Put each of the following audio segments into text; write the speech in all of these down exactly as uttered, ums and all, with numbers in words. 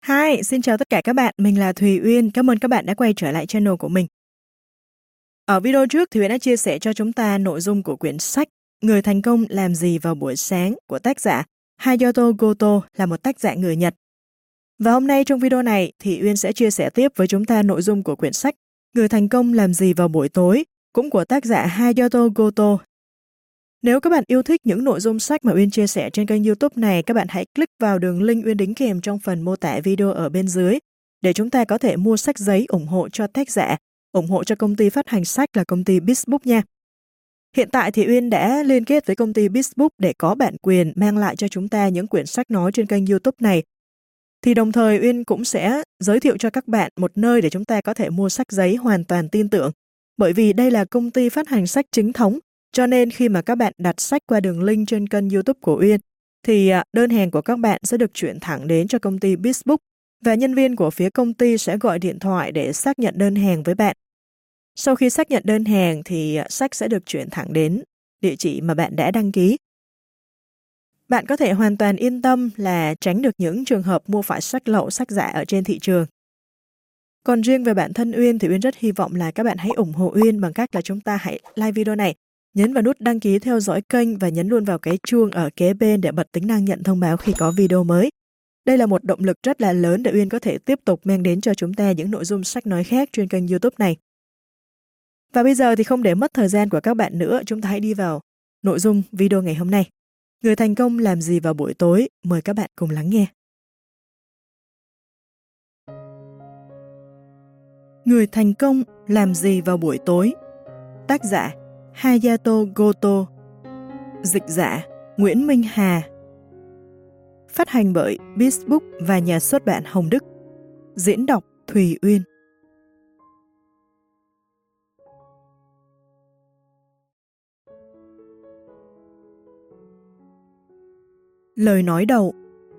Hi, xin chào tất cả các bạn, mình là Thùy Uyên, cảm ơn các bạn đã quay trở lại channel của mình. Ở video trước thì Uyên đã chia sẻ cho chúng ta nội dung của quyển sách Người thành công làm gì vào buổi sáng của tác giả Hayato Goto, là một tác giả người Nhật. Và hôm nay trong video này thì Uyên sẽ chia sẻ tiếp với chúng ta nội dung của quyển sách Người thành công làm gì vào buổi tối, cũng của tác giả Hayato Goto. Nếu các bạn yêu thích những nội dung sách mà Uyên chia sẻ trên kênh YouTube này, các bạn hãy click vào đường link Uyên đính kèm trong phần mô tả video ở bên dưới để chúng ta có thể mua sách giấy ủng hộ cho tác giả, ủng hộ cho công ty phát hành sách là công ty Bizbook nha. Hiện tại thì Uyên đã liên kết với công ty Bizbook để có bản quyền mang lại cho chúng ta những quyển sách nói trên kênh YouTube này. Thì đồng thời Uyên cũng sẽ giới thiệu cho các bạn một nơi để chúng ta có thể mua sách giấy hoàn toàn tin tưởng, bởi vì đây là công ty phát hành sách chính thống. Cho nên khi mà các bạn đặt sách qua đường link trên kênh YouTube của Uyên, thì đơn hàng của các bạn sẽ được chuyển thẳng đến cho công ty Bizbook và nhân viên của phía công ty sẽ gọi điện thoại để xác nhận đơn hàng với bạn. Sau khi xác nhận đơn hàng thì sách sẽ được chuyển thẳng đến địa chỉ mà bạn đã đăng ký. Bạn có thể hoàn toàn yên tâm là tránh được những trường hợp mua phải sách lậu, sách giả ở trên thị trường. Còn riêng về bản thân Uyên thì Uyên rất hy vọng là các bạn hãy ủng hộ Uyên bằng cách là chúng ta hãy like video này, nhấn vào nút đăng ký theo dõi kênh và nhấn luôn vào cái chuông ở kế bên để bật tính năng nhận thông báo khi có video mới. Đây là một động lực rất là lớn để Uyên có thể tiếp tục mang đến cho chúng ta những nội dung sách nói khác trên kênh YouTube này. Và bây giờ thì không để mất thời gian của các bạn nữa, chúng ta hãy đi vào nội dung video ngày hôm nay. Người thành công làm gì vào buổi tối? Mời các bạn cùng lắng nghe. Người thành công làm gì vào buổi tối? Tác giả Hayato Goto. Dịch giả Nguyễn Minh Hà. Phát hành bởi Bizbook và nhà xuất bản Hồng Đức. Diễn đọc Thùy Uyên. Lời nói đầu.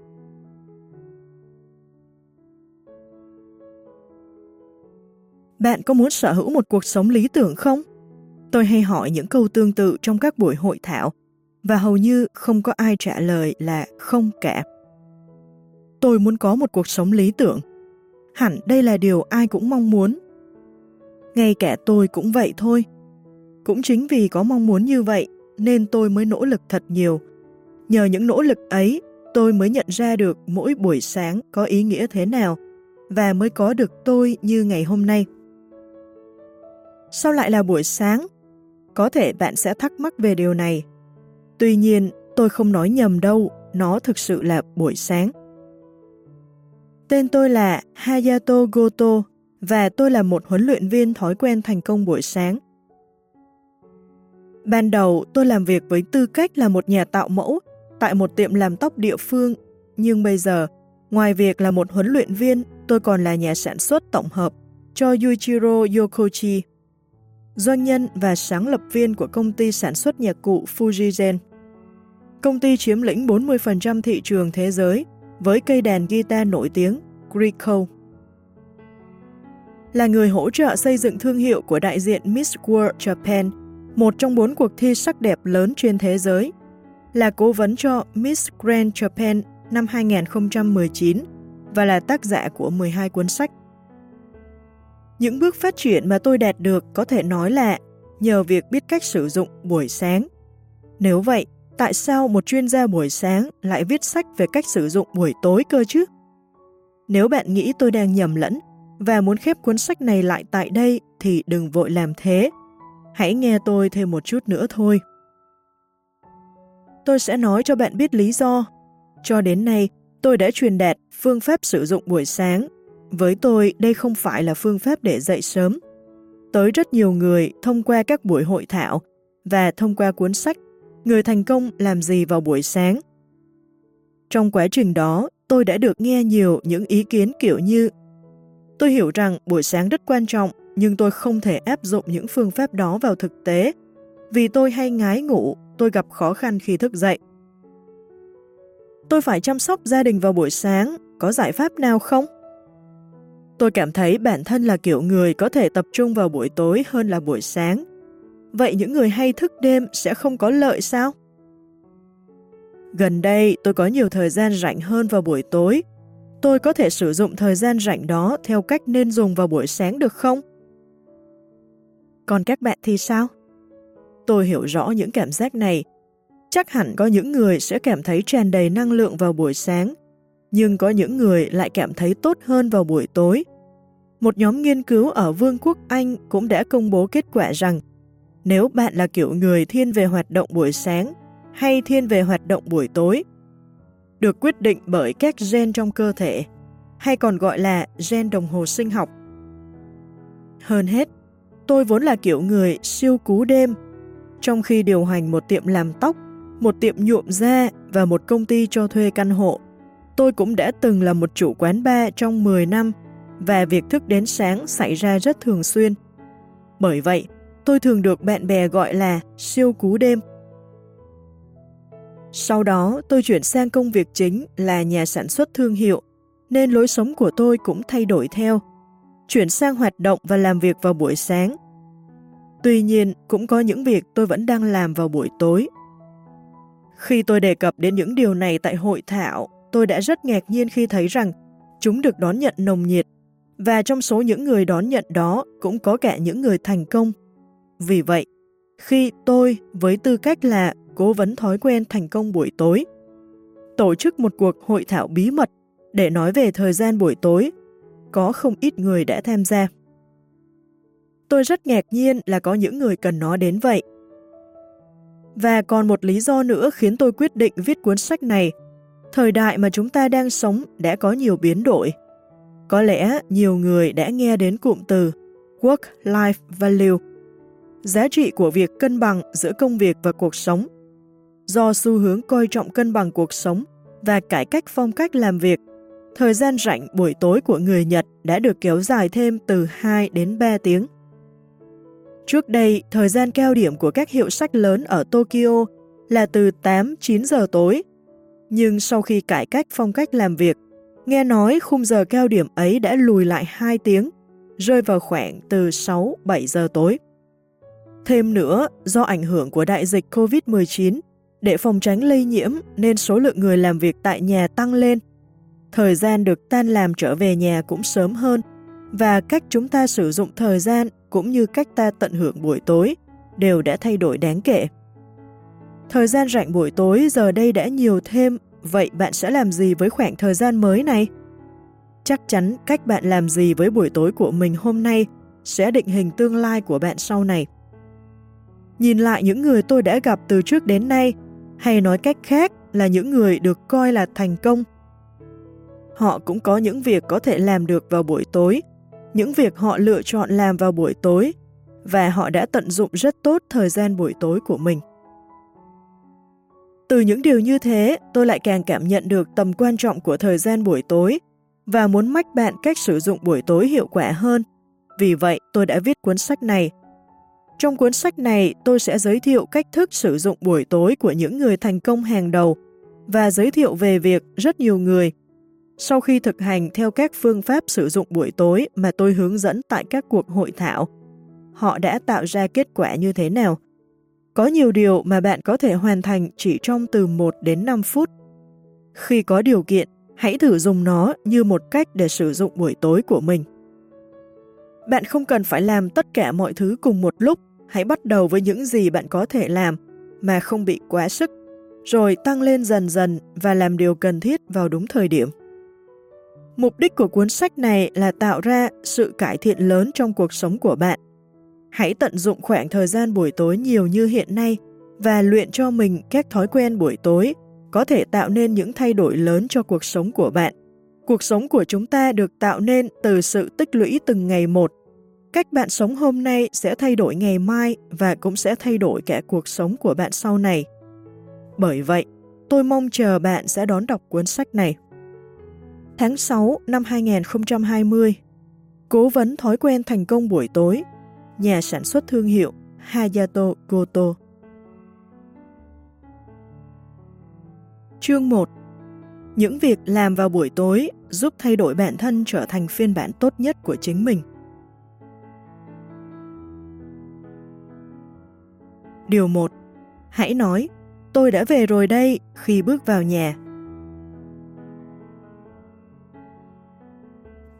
Bạn có muốn sở hữu một cuộc sống lý tưởng không? Tôi hay hỏi những câu tương tự trong các buổi hội thảo, và hầu như không có ai trả lời là không cả. Tôi muốn có một cuộc sống lý tưởng. Hẳn đây là điều ai cũng mong muốn. Ngay cả tôi cũng vậy thôi. Cũng chính vì có mong muốn như vậy, nên tôi mới nỗ lực thật nhiều. Nhờ những nỗ lực ấy, tôi mới nhận ra được mỗi buổi sáng có ý nghĩa thế nào, và mới có được tôi như ngày hôm nay. Sao lại là buổi sáng? Có thể bạn sẽ thắc mắc về điều này. Tuy nhiên, tôi không nói nhầm đâu, nó thực sự là buổi sáng. Tên tôi là Hayato Goto, và tôi là một huấn luyện viên thói quen thành công buổi sáng. Ban đầu, tôi làm việc với tư cách là một nhà tạo mẫu tại một tiệm làm tóc địa phương, nhưng bây giờ, ngoài việc là một huấn luyện viên, tôi còn là nhà sản xuất tổng hợp cho Yuichiro Yokochi, doanh nhân và sáng lập viên của công ty sản xuất nhạc cụ Fujigen. Công ty chiếm lĩnh bốn mươi phần trăm thị trường thế giới với cây đàn guitar nổi tiếng Grieco. Là người hỗ trợ xây dựng thương hiệu của đại diện Miss World Japan, một trong bốn cuộc thi sắc đẹp lớn trên thế giới. Là cố vấn cho Miss Grand Japan năm hai không một chín và là tác giả của mười hai cuốn sách. Những bước phát triển mà tôi đạt được có thể nói là nhờ việc biết cách sử dụng buổi sáng. Nếu vậy, tại sao một chuyên gia buổi sáng lại viết sách về cách sử dụng buổi tối cơ chứ? Nếu bạn nghĩ tôi đang nhầm lẫn và muốn khép cuốn sách này lại tại đây thì đừng vội làm thế. Hãy nghe tôi thêm một chút nữa thôi. Tôi sẽ nói cho bạn biết lý do. Cho đến nay, tôi đã truyền đạt phương pháp sử dụng buổi sáng. Với tôi, đây không phải là phương pháp để dậy sớm. Tới rất nhiều người thông qua các buổi hội thảo và thông qua cuốn sách Người thành công làm gì vào buổi sáng. Trong quá trình đó, tôi đã được nghe nhiều những ý kiến kiểu như: tôi hiểu rằng buổi sáng rất quan trọng, nhưng tôi không thể áp dụng những phương pháp đó vào thực tế, vì tôi hay ngái ngủ, tôi gặp khó khăn khi thức dậy. Tôi phải chăm sóc gia đình vào buổi sáng, có giải pháp nào không? Tôi cảm thấy bản thân là kiểu người có thể tập trung vào buổi tối hơn là buổi sáng. Vậy những người hay thức đêm sẽ không có lợi sao? Gần đây tôi có nhiều thời gian rảnh hơn vào buổi tối. tôi có thể sử dụng thời gian rảnh đó theo cách nên dùng vào buổi sáng được không? Còn các bạn thì sao? Tôi hiểu rõ những cảm giác này. Chắc hẳn có những người sẽ cảm thấy tràn đầy năng lượng vào buổi sáng, nhưng có những người lại cảm thấy tốt hơn vào buổi tối. Một nhóm nghiên cứu ở Vương quốc Anh cũng đã công bố kết quả rằng nếu bạn là kiểu người thiên về hoạt động buổi sáng hay thiên về hoạt động buổi tối, được quyết định bởi các gen trong cơ thể, hay còn gọi là gen đồng hồ sinh học. Hơn hết, tôi vốn là kiểu người siêu cú đêm. Trong khi điều hành một tiệm làm tóc, một tiệm nhuộm da và một công ty cho thuê căn hộ, tôi cũng đã từng là một chủ quán bar trong mười năm và việc thức đến sáng xảy ra rất thường xuyên. Bởi vậy, tôi thường được bạn bè gọi là siêu cú đêm. Sau đó, tôi chuyển sang công việc chính là nhà sản xuất thương hiệu, nên lối sống của tôi cũng thay đổi theo, chuyển sang hoạt động và làm việc vào buổi sáng. Tuy nhiên, cũng có những việc tôi vẫn đang làm vào buổi tối. Khi tôi đề cập đến những điều này tại hội thảo, tôi đã rất ngạc nhiên khi thấy rằng chúng được đón nhận nồng nhiệt, và trong số những người đón nhận đó cũng có cả những người thành công. Vì vậy, khi tôi, với tư cách là cố vấn thói quen thành công buổi tối, tổ chức một cuộc hội thảo bí mật để nói về thời gian buổi tối, có không ít người đã tham gia. Tôi rất ngạc nhiên là có những người cần nó đến vậy. Và còn một lý do nữa khiến tôi quyết định viết cuốn sách này. Thời đại mà chúng ta đang sống đã có nhiều biến đổi. Có lẽ nhiều người đã nghe đến cụm từ Work-Life Value, giá trị của việc cân bằng giữa công việc và cuộc sống. Do xu hướng coi trọng cân bằng cuộc sống và cải cách phong cách làm việc, thời gian rảnh buổi tối của người Nhật đã được kéo dài thêm từ hai đến ba tiếng. Trước đây, thời gian cao điểm của các hiệu sách lớn ở Tokyo là từ tám đến chín giờ tối. Nhưng sau khi cải cách phong cách làm việc, nghe nói khung giờ cao điểm ấy đã lùi lại hai tiếng, rơi vào khoảng từ sáu đến bảy giờ tối. Thêm nữa, do ảnh hưởng của đại dịch covid mười chín, để phòng tránh lây nhiễm nên số lượng người làm việc tại nhà tăng lên. Thời gian được tan làm trở về nhà cũng sớm hơn, và cách chúng ta sử dụng thời gian cũng như cách ta tận hưởng buổi tối đều đã thay đổi đáng kể. Thời gian rảnh buổi tối giờ đây đã nhiều thêm, vậy bạn sẽ làm gì với khoảng thời gian mới này? Chắc chắn cách bạn làm gì với buổi tối của mình hôm nay sẽ định hình tương lai của bạn sau này. Nhìn lại những người tôi đã gặp từ trước đến nay, hay nói cách khác là những người được coi là thành công. Họ cũng có những việc có thể làm được vào buổi tối, những việc họ lựa chọn làm vào buổi tối, và họ đã tận dụng rất tốt thời gian buổi tối của mình. Từ những điều như thế, tôi lại càng cảm nhận được tầm quan trọng của thời gian buổi tối và muốn mách bạn cách sử dụng buổi tối hiệu quả hơn. Vì vậy, tôi đã viết cuốn sách này. Trong cuốn sách này, tôi sẽ giới thiệu cách thức sử dụng buổi tối của những người thành công hàng đầu và giới thiệu về việc rất nhiều người, sau khi thực hành theo các phương pháp sử dụng buổi tối mà tôi hướng dẫn tại các cuộc hội thảo, họ đã tạo ra kết quả như thế nào. Có nhiều điều mà bạn có thể hoàn thành chỉ trong từ một đến năm phút. Khi có điều kiện, hãy thử dùng nó như một cách để sử dụng buổi tối của mình. Bạn không cần phải làm tất cả mọi thứ cùng một lúc, hãy bắt đầu với những gì bạn có thể làm mà không bị quá sức, rồi tăng lên dần dần và làm điều cần thiết vào đúng thời điểm. Mục đích của cuốn sách này là tạo ra sự cải thiện lớn trong cuộc sống của bạn. Hãy tận dụng khoảng thời gian buổi tối nhiều như hiện nay và luyện cho mình các thói quen buổi tối có thể tạo nên những thay đổi lớn cho cuộc sống của bạn. Cuộc sống của chúng ta được tạo nên từ sự tích lũy từng ngày một. Cách bạn sống hôm nay sẽ thay đổi ngày mai và cũng sẽ thay đổi cả cuộc sống của bạn sau này. Bởi vậy, tôi mong chờ bạn sẽ đón đọc cuốn sách này. Tháng sáu năm hai nghìn không trăm hai mươi, Cố vấn thói quen thành công buổi tối, nhà sản xuất thương hiệu Hayato Goto. Chương một. Những việc làm vào buổi tối giúp thay đổi bản thân trở thành phiên bản tốt nhất của chính mình. Điều một. Hãy nói, tôi đã về rồi đây khi bước vào nhà.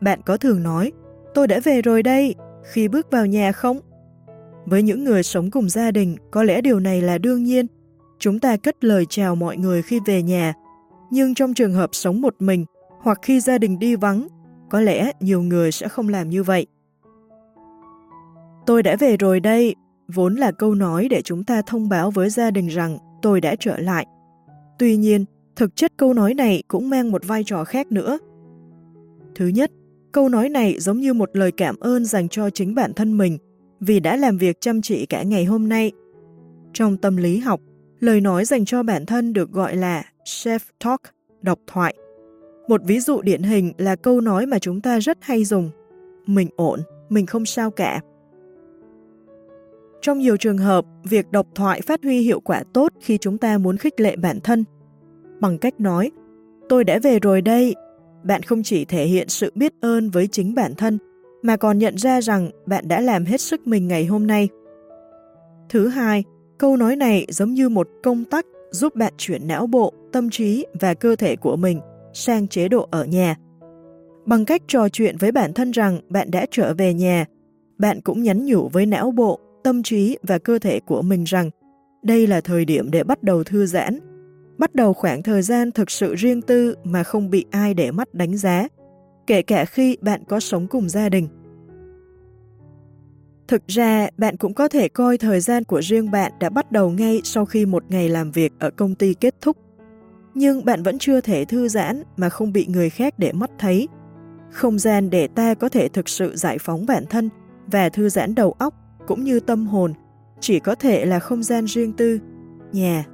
bạn có thường nói, tôi đã về rồi đây, khi bước vào nhà không? Với những người sống cùng gia đình, có lẽ điều này là đương nhiên. Chúng ta cất lời chào mọi người khi về nhà, nhưng trong trường hợp sống một mình hoặc khi gia đình đi vắng, có lẽ nhiều người sẽ không làm như vậy. Tôi đã về rồi đây, vốn là câu nói để chúng ta thông báo với gia đình rằng tôi đã trở lại. Tuy nhiên, thực chất câu nói này cũng mang một vai trò khác nữa. Thứ nhất, câu nói này giống như một lời cảm ơn dành cho chính bản thân mình vì đã làm việc chăm chỉ cả ngày hôm nay. Trong tâm lý học, lời nói dành cho bản thân được gọi là self-talk, độc thoại. Một ví dụ điển hình là câu nói mà chúng ta rất hay dùng, mình ổn, mình không sao cả. Trong nhiều trường hợp, việc độc thoại phát huy hiệu quả tốt khi chúng ta muốn khích lệ bản thân. Bằng cách nói, tôi đã về rồi đây, bạn không chỉ thể hiện sự biết ơn với chính bản thân, mà còn nhận ra rằng bạn đã làm hết sức mình ngày hôm nay. Thứ hai, câu nói này giống như một công tắc giúp bạn chuyển não bộ, tâm trí và cơ thể của mình sang chế độ ở nhà. Bằng cách trò chuyện với bản thân rằng bạn đã trở về nhà, bạn cũng nhắn nhủ với não bộ, tâm trí và cơ thể của mình rằng đây là thời điểm để bắt đầu thư giãn, bắt đầu khoảng thời gian thực sự riêng tư mà không bị ai để mắt đánh giá, kể cả khi bạn có sống cùng gia đình. Thực ra, bạn cũng có thể coi thời gian của riêng bạn đã bắt đầu ngay sau khi một ngày làm việc ở công ty kết thúc. Nhưng bạn vẫn chưa thể thư giãn mà không bị người khác để mắt thấy. Không gian để ta có thể thực sự giải phóng bản thân và thư giãn đầu óc cũng như tâm hồn chỉ có thể là không gian riêng tư, nhà.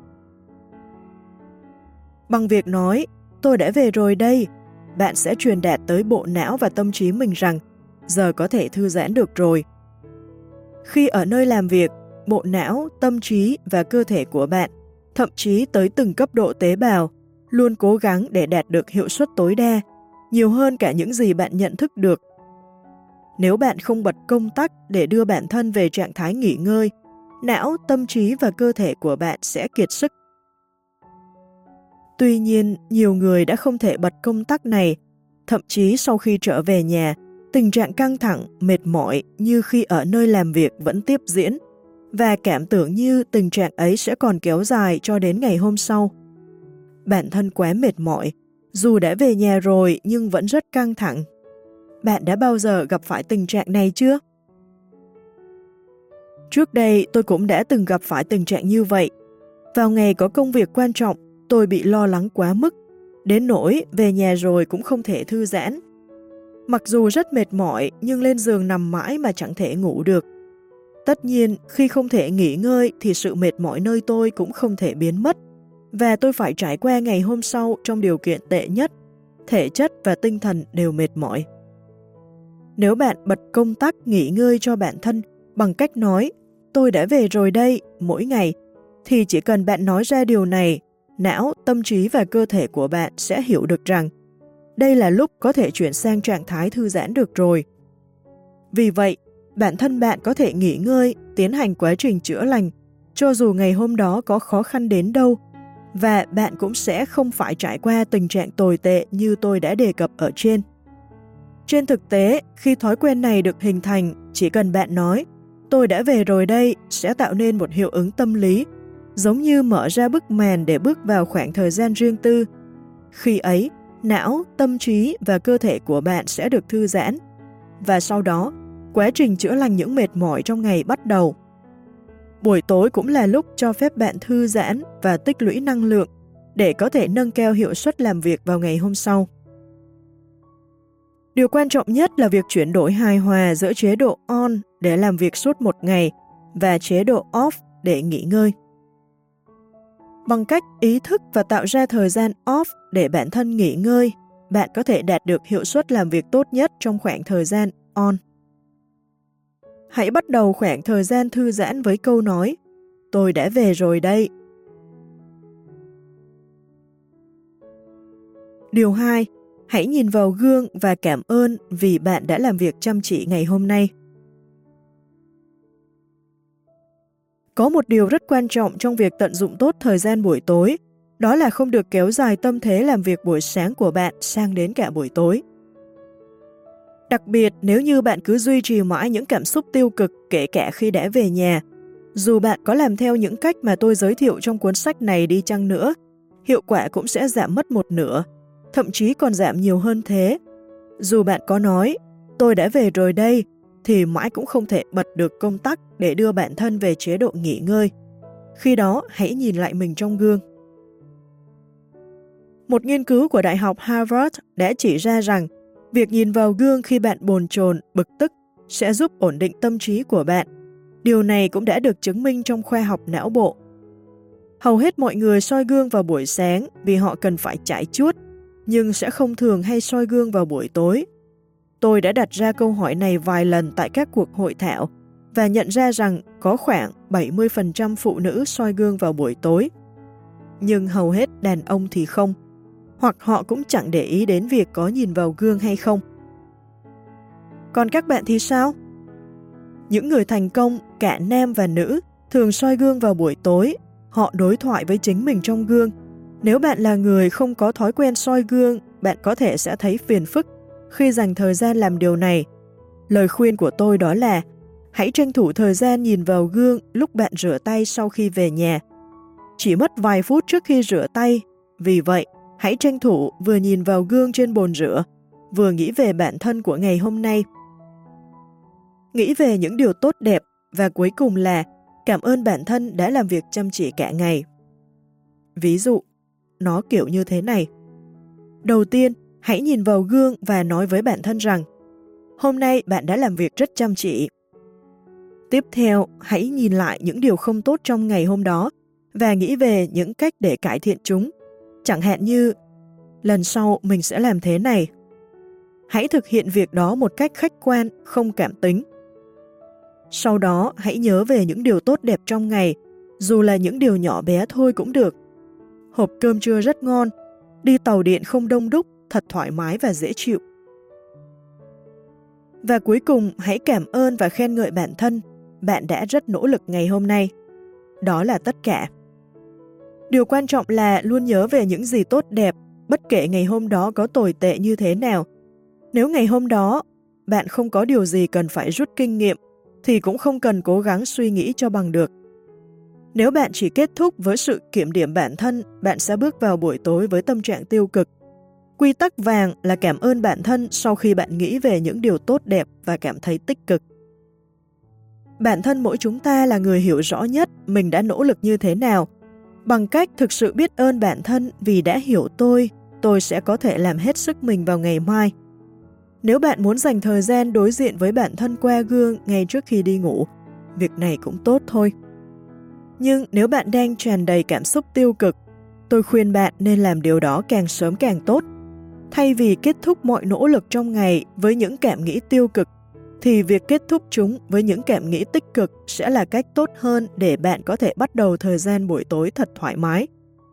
Bằng việc nói, tôi đã về rồi đây, bạn sẽ truyền đạt tới bộ não và tâm trí mình rằng giờ có thể thư giãn được rồi. Khi ở nơi làm việc, bộ não, tâm trí và cơ thể của bạn, thậm chí tới từng cấp độ tế bào, luôn cố gắng để đạt được hiệu suất tối đa, nhiều hơn cả những gì bạn nhận thức được. Nếu bạn không bật công tắc để đưa bản thân về trạng thái nghỉ ngơi, não, tâm trí và cơ thể của bạn sẽ kiệt sức. Tuy nhiên, nhiều người đã không thể bật công tắc này, thậm chí sau khi trở về nhà, tình trạng căng thẳng, mệt mỏi như khi ở nơi làm việc vẫn tiếp diễn, và cảm tưởng như tình trạng ấy sẽ còn kéo dài cho đến ngày hôm sau. Bản thân quá mệt mỏi, dù đã về nhà rồi nhưng vẫn rất căng thẳng. Bạn đã bao giờ gặp phải tình trạng này chưa? Trước đây tôi cũng đã từng gặp phải tình trạng như vậy. Vào ngày có công việc quan trọng, tôi bị lo lắng quá mức, đến nỗi về nhà rồi cũng không thể thư giãn. Mặc dù rất mệt mỏi nhưng lên giường nằm mãi mà chẳng thể ngủ được. Tất nhiên, khi không thể nghỉ ngơi thì sự mệt mỏi nơi tôi cũng không thể biến mất, và tôi phải trải qua ngày hôm sau trong điều kiện tệ nhất, thể chất và tinh thần đều mệt mỏi. Nếu bạn bật công tắc nghỉ ngơi cho bản thân bằng cách nói tôi đã về rồi đây mỗi ngày, thì chỉ cần bạn nói ra điều này, não, tâm trí và cơ thể của bạn sẽ hiểu được rằng đây là lúc có thể chuyển sang trạng thái thư giãn được rồi. Vì vậy, bản thân bạn có thể nghỉ ngơi, tiến hành quá trình chữa lành, cho dù ngày hôm đó có khó khăn đến đâu, và bạn cũng sẽ không phải trải qua tình trạng tồi tệ như tôi đã đề cập ở trên. Trên thực tế, khi thói quen này được hình thành, chỉ cần bạn nói tôi đã về rồi đây sẽ tạo nên một hiệu ứng tâm lý, giống như mở ra bức màn để bước vào khoảng thời gian riêng tư. Khi ấy, não, tâm trí và cơ thể của bạn sẽ được thư giãn, và sau đó, quá trình chữa lành những mệt mỏi trong ngày bắt đầu. Buổi tối cũng là lúc cho phép bạn thư giãn và tích lũy năng lượng để có thể nâng cao hiệu suất làm việc vào ngày hôm sau. Điều quan trọng nhất là việc chuyển đổi hài hòa giữa chế độ on để làm việc suốt một ngày và chế độ off để nghỉ ngơi. Bằng cách ý thức và tạo ra thời gian off để bản thân nghỉ ngơi, bạn có thể đạt được hiệu suất làm việc tốt nhất trong khoảng thời gian on. Hãy bắt đầu khoảng thời gian thư giãn với câu nói tôi đã về rồi đây. Điều hai, hãy nhìn vào gương và cảm ơn vì bạn đã làm việc chăm chỉ ngày hôm nay. Có một điều rất quan trọng trong việc tận dụng tốt thời gian buổi tối, đó là không được kéo dài tâm thế làm việc buổi sáng của bạn sang đến cả buổi tối. Đặc biệt nếu như bạn cứ duy trì mãi những cảm xúc tiêu cực kể cả khi đã về nhà, dù bạn có làm theo những cách mà tôi giới thiệu trong cuốn sách này đi chăng nữa, hiệu quả cũng sẽ giảm mất một nửa, thậm chí còn giảm nhiều hơn thế. Dù bạn có nói, tôi đã về rồi đây, thì mãi cũng không thể bật được công tắc để đưa bản thân về chế độ nghỉ ngơi. Khi đó, hãy nhìn lại mình trong gương. Một nghiên cứu của Đại học Harvard đã chỉ ra rằng việc nhìn vào gương khi bạn bồn chồn, bực tức sẽ giúp ổn định tâm trí của bạn. Điều này cũng đã được chứng minh trong khoa học não bộ. Hầu hết mọi người soi gương vào buổi sáng vì họ cần phải chải chuốt, nhưng sẽ không thường hay soi gương vào buổi tối. Tôi đã đặt ra câu hỏi này vài lần tại các cuộc hội thảo và nhận ra rằng có khoảng bảy mươi phần trăm phụ nữ soi gương vào buổi tối. Nhưng hầu hết đàn ông thì không, hoặc họ cũng chẳng để ý đến việc có nhìn vào gương hay không. Còn các bạn thì sao? Những người thành công, cả nam và nữ, thường soi gương vào buổi tối. Họ đối thoại với chính mình trong gương. Nếu bạn là người không có thói quen soi gương, bạn có thể sẽ thấy phiền phức khi dành thời gian làm điều này. Lời khuyên của tôi đó là hãy tranh thủ thời gian nhìn vào gương lúc bạn rửa tay sau khi về nhà. Chỉ mất vài phút trước khi rửa tay, vì vậy hãy tranh thủ vừa nhìn vào gương trên bồn rửa, vừa nghĩ về bản thân của ngày hôm nay. Nghĩ về những điều tốt đẹp và cuối cùng là cảm ơn bản thân đã làm việc chăm chỉ cả ngày. Ví dụ, nó kiểu như thế này. Đầu tiên, hãy nhìn vào gương và nói với bản thân rằng hôm nay bạn đã làm việc rất chăm chỉ. Tiếp theo, hãy nhìn lại những điều không tốt trong ngày hôm đó và nghĩ về những cách để cải thiện chúng. Chẳng hạn như, lần sau mình sẽ làm thế này. Hãy thực hiện việc đó một cách khách quan, không cảm tính. Sau đó, hãy nhớ về những điều tốt đẹp trong ngày, dù là những điều nhỏ bé thôi cũng được. Hộp cơm trưa rất ngon, đi tàu điện không đông đúc, thật thoải mái và dễ chịu. Và cuối cùng, hãy cảm ơn và khen ngợi bản thân, bạn đã rất nỗ lực ngày hôm nay. Đó là tất cả. Điều quan trọng là luôn nhớ về những gì tốt đẹp, bất kể ngày hôm đó có tồi tệ như thế nào. Nếu ngày hôm đó, bạn không có điều gì cần phải rút kinh nghiệm, thì cũng không cần cố gắng suy nghĩ cho bằng được. Nếu bạn chỉ kết thúc với sự kiểm điểm bản thân, bạn sẽ bước vào buổi tối với tâm trạng tiêu cực. Quy tắc vàng là cảm ơn bản thân sau khi bạn nghĩ về những điều tốt đẹp và cảm thấy tích cực. Bản thân mỗi chúng ta là người hiểu rõ nhất mình đã nỗ lực như thế nào. Bằng cách thực sự biết ơn bản thân vì đã hiểu tôi, tôi sẽ có thể làm hết sức mình vào ngày mai. Nếu bạn muốn dành thời gian đối diện với bản thân qua gương ngay trước khi đi ngủ, việc này cũng tốt thôi. Nhưng nếu bạn đang tràn đầy cảm xúc tiêu cực, tôi khuyên bạn nên làm điều đó càng sớm càng tốt. Thay vì kết thúc mọi nỗ lực trong ngày với những cảm nghĩ tiêu cực, thì việc kết thúc chúng với những cảm nghĩ tích cực sẽ là cách tốt hơn để bạn có thể bắt đầu thời gian buổi tối thật thoải mái.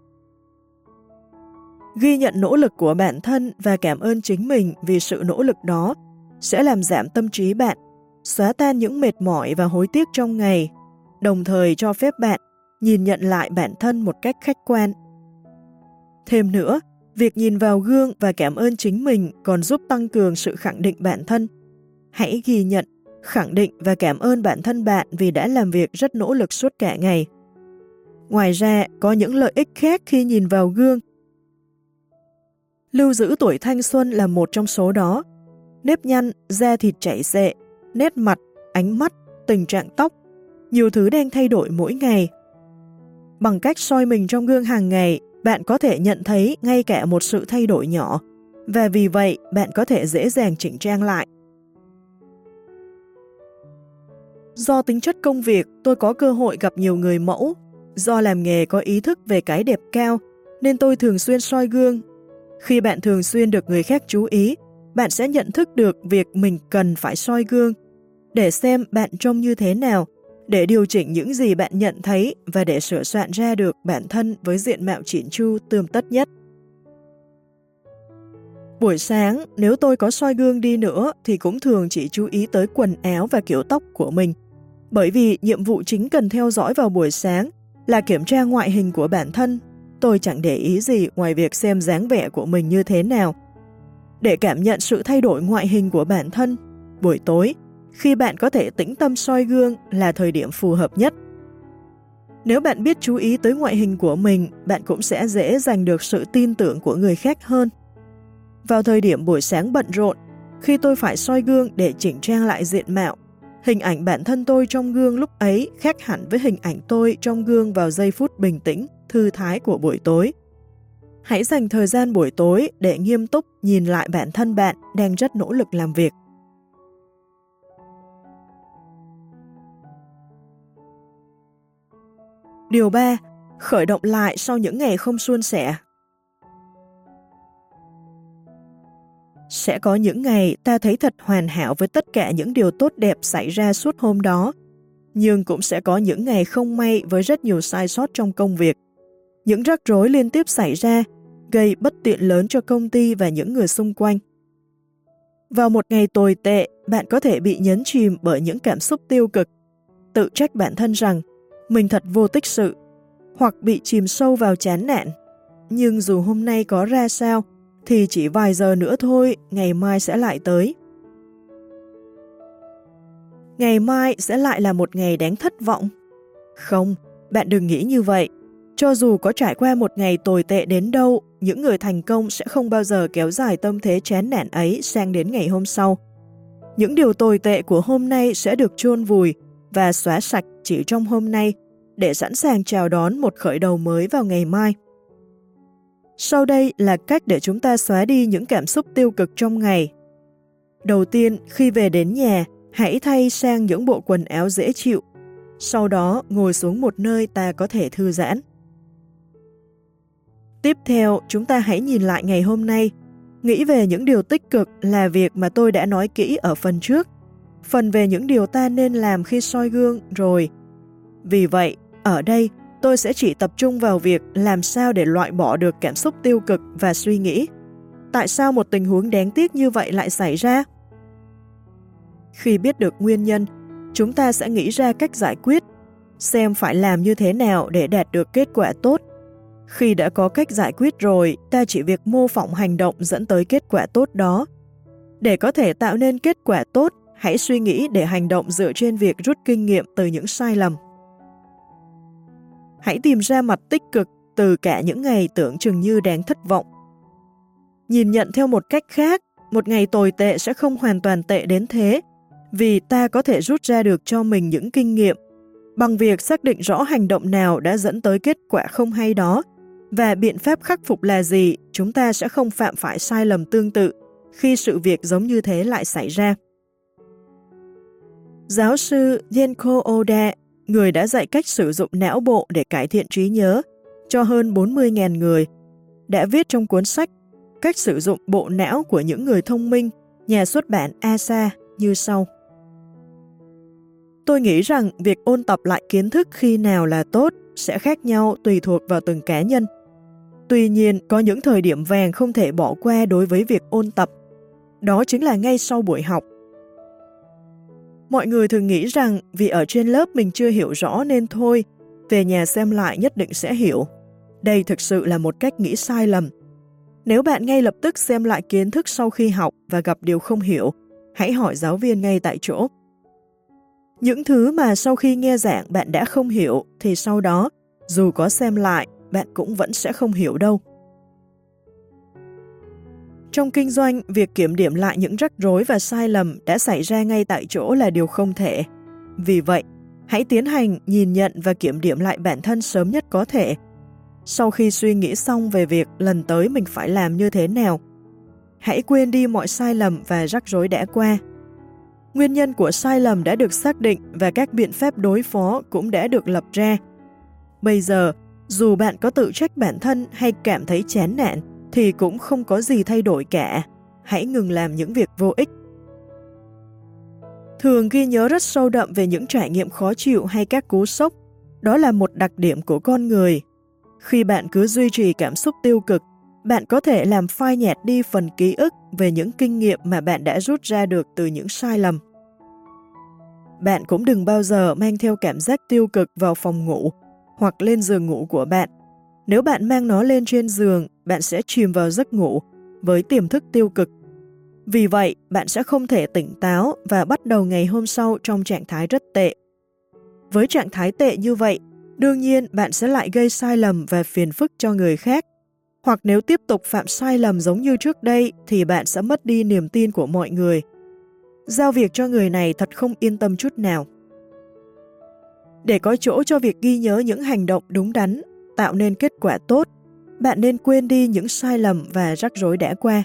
Ghi nhận nỗ lực của bản thân và cảm ơn chính mình vì sự nỗ lực đó sẽ làm giảm tâm trí bạn, xóa tan những mệt mỏi và hối tiếc trong ngày, đồng thời cho phép bạn nhìn nhận lại bản thân một cách khách quan. Thêm nữa, việc nhìn vào gương và cảm ơn chính mình còn giúp tăng cường sự khẳng định bản thân. Hãy ghi nhận, khẳng định và cảm ơn bản thân bạn vì đã làm việc rất nỗ lực suốt cả ngày. Ngoài ra, có những lợi ích khác khi nhìn vào gương. Lưu giữ tuổi thanh xuân là một trong số đó. Nếp nhăn, da thịt chảy xệ, nét mặt, ánh mắt, tình trạng tóc, nhiều thứ đang thay đổi mỗi ngày. Bằng cách soi mình trong gương hàng ngày, bạn có thể nhận thấy ngay cả một sự thay đổi nhỏ, và vì vậy bạn có thể dễ dàng chỉnh trang lại. Do tính chất công việc, tôi có cơ hội gặp nhiều người mẫu. Do làm nghề có ý thức về cái đẹp cao, nên tôi thường xuyên soi gương. Khi bạn thường xuyên được người khác chú ý, bạn sẽ nhận thức được việc mình cần phải soi gương, để xem bạn trông như thế nào, để điều chỉnh những gì bạn nhận thấy và để sửa soạn ra được bản thân với diện mạo chỉn chu tươm tất nhất. Buổi sáng, nếu tôi có soi gương đi nữa thì cũng thường chỉ chú ý tới quần áo và kiểu tóc của mình, bởi vì nhiệm vụ chính cần theo dõi vào buổi sáng là kiểm tra ngoại hình của bản thân. Tôi chẳng để ý gì ngoài việc xem dáng vẻ của mình như thế nào. Để cảm nhận sự thay đổi ngoại hình của bản thân, buổi tối, khi bạn có thể tĩnh tâm soi gương là thời điểm phù hợp nhất. Nếu bạn biết chú ý tới ngoại hình của mình, bạn cũng sẽ dễ giành được sự tin tưởng của người khác hơn. Vào thời điểm buổi sáng bận rộn, khi tôi phải soi gương để chỉnh trang lại diện mạo, hình ảnh bản thân tôi trong gương lúc ấy khác hẳn với hình ảnh tôi trong gương vào giây phút bình tĩnh, thư thái của buổi tối. Hãy dành thời gian buổi tối để nghiêm túc nhìn lại bản thân bạn đang rất nỗ lực làm việc. Điều ba. Khởi động lại sau những ngày không suôn sẻ. Sẽ có những ngày ta thấy thật hoàn hảo với tất cả những điều tốt đẹp xảy ra suốt hôm đó, nhưng cũng sẽ có những ngày không may với rất nhiều sai sót trong công việc. Những rắc rối liên tiếp xảy ra, gây bất tiện lớn cho công ty và những người xung quanh. Vào một ngày tồi tệ, bạn có thể bị nhấn chìm bởi những cảm xúc tiêu cực, tự trách bản thân rằng mình thật vô tích sự, hoặc bị chìm sâu vào chán nản. Nhưng dù hôm nay có ra sao, thì chỉ vài giờ nữa thôi, ngày mai sẽ lại tới. Ngày mai sẽ lại là một ngày đáng thất vọng. Không, bạn đừng nghĩ như vậy. Cho dù có trải qua một ngày tồi tệ đến đâu, những người thành công sẽ không bao giờ kéo dài tâm thế chán nản ấy sang đến ngày hôm sau. Những điều tồi tệ của hôm nay sẽ được chôn vùi và xóa sạch chỉ trong hôm nay để sẵn sàng chào đón một khởi đầu mới vào ngày mai. Sau đây là cách để chúng ta xóa đi những cảm xúc tiêu cực trong ngày. Đầu tiên, khi về đến nhà, hãy thay sang những bộ quần áo dễ chịu. Sau đó, ngồi xuống một nơi ta có thể thư giãn. Tiếp theo, chúng ta hãy nhìn lại ngày hôm nay. Nghĩ về những điều tích cực là việc mà tôi đã nói kỹ ở phần trước. Phần về những điều ta nên làm khi soi gương rồi. Vì vậy, ở đây, tôi sẽ chỉ tập trung vào việc làm sao để loại bỏ được cảm xúc tiêu cực và suy nghĩ. Tại sao một tình huống đáng tiếc như vậy lại xảy ra? Khi biết được nguyên nhân, chúng ta sẽ nghĩ ra cách giải quyết, xem phải làm như thế nào để đạt được kết quả tốt. Khi đã có cách giải quyết rồi, ta chỉ việc mô phỏng hành động dẫn tới kết quả tốt đó. Để có thể tạo nên kết quả tốt, hãy suy nghĩ để hành động dựa trên việc rút kinh nghiệm từ những sai lầm. Hãy tìm ra mặt tích cực từ cả những ngày tưởng chừng như đáng thất vọng. Nhìn nhận theo một cách khác, một ngày tồi tệ sẽ không hoàn toàn tệ đến thế, vì ta có thể rút ra được cho mình những kinh nghiệm. Bằng việc xác định rõ hành động nào đã dẫn tới kết quả không hay đó, và biện pháp khắc phục là gì, chúng ta sẽ không phạm phải sai lầm tương tự khi sự việc giống như thế lại xảy ra. Giáo sư Genko Oda, người đã dạy cách sử dụng não bộ để cải thiện trí nhớ cho hơn bốn mươi nghìn người, đã viết trong cuốn sách Cách sử dụng bộ não của những người thông minh, nhà xuất bản a ét a như sau. Tôi nghĩ rằng việc ôn tập lại kiến thức khi nào là tốt sẽ khác nhau tùy thuộc vào từng cá nhân. Tuy nhiên, có những thời điểm vàng không thể bỏ qua đối với việc ôn tập. Đó chính là ngay sau buổi học. Mọi người thường nghĩ rằng vì ở trên lớp mình chưa hiểu rõ nên thôi, về nhà xem lại nhất định sẽ hiểu. Đây thực sự là một cách nghĩ sai lầm. Nếu bạn ngay lập tức xem lại kiến thức sau khi học và gặp điều không hiểu, hãy hỏi giáo viên ngay tại chỗ. Những thứ mà sau khi nghe giảng bạn đã không hiểu thì sau đó, dù có xem lại, bạn cũng vẫn sẽ không hiểu đâu. Trong kinh doanh, việc kiểm điểm lại những rắc rối và sai lầm đã xảy ra ngay tại chỗ là điều không thể. Vì vậy, hãy tiến hành nhìn nhận và kiểm điểm lại bản thân sớm nhất có thể. Sau khi suy nghĩ xong về việc lần tới mình phải làm như thế nào, hãy quên đi mọi sai lầm và rắc rối đã qua. Nguyên nhân của sai lầm đã được xác định và các biện pháp đối phó cũng đã được lập ra. Bây giờ, dù bạn có tự trách bản thân hay cảm thấy chán nản, thì cũng không có gì thay đổi cả. Hãy ngừng làm những việc vô ích. Thường ghi nhớ rất sâu đậm về những trải nghiệm khó chịu hay các cú sốc. Đó là một đặc điểm của con người. Khi bạn cứ duy trì cảm xúc tiêu cực, bạn có thể làm phai nhạt đi phần ký ức về những kinh nghiệm mà bạn đã rút ra được từ những sai lầm. Bạn cũng đừng bao giờ mang theo cảm giác tiêu cực vào phòng ngủ hoặc lên giường ngủ của bạn. Nếu bạn mang nó lên trên giường, bạn sẽ chìm vào giấc ngủ với tiềm thức tiêu cực Vì vậy, bạn sẽ không thể tỉnh táo và bắt đầu ngày hôm sau trong trạng thái rất tệ. Với trạng thái tệ như vậy, đương nhiên bạn sẽ lại gây sai lầm và phiền phức cho người khác. Hoặc nếu tiếp tục phạm sai lầm giống như trước đây thì bạn sẽ mất đi niềm tin của mọi người. Giao việc cho người này thật không yên tâm chút nào. Để có chỗ cho việc ghi nhớ những hành động đúng đắn, tạo nên kết quả tốt, bạn nên quên đi những sai lầm và rắc rối đã qua.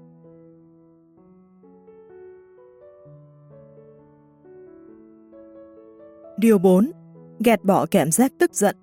Điều bốn. Gạt bỏ cảm giác tức giận.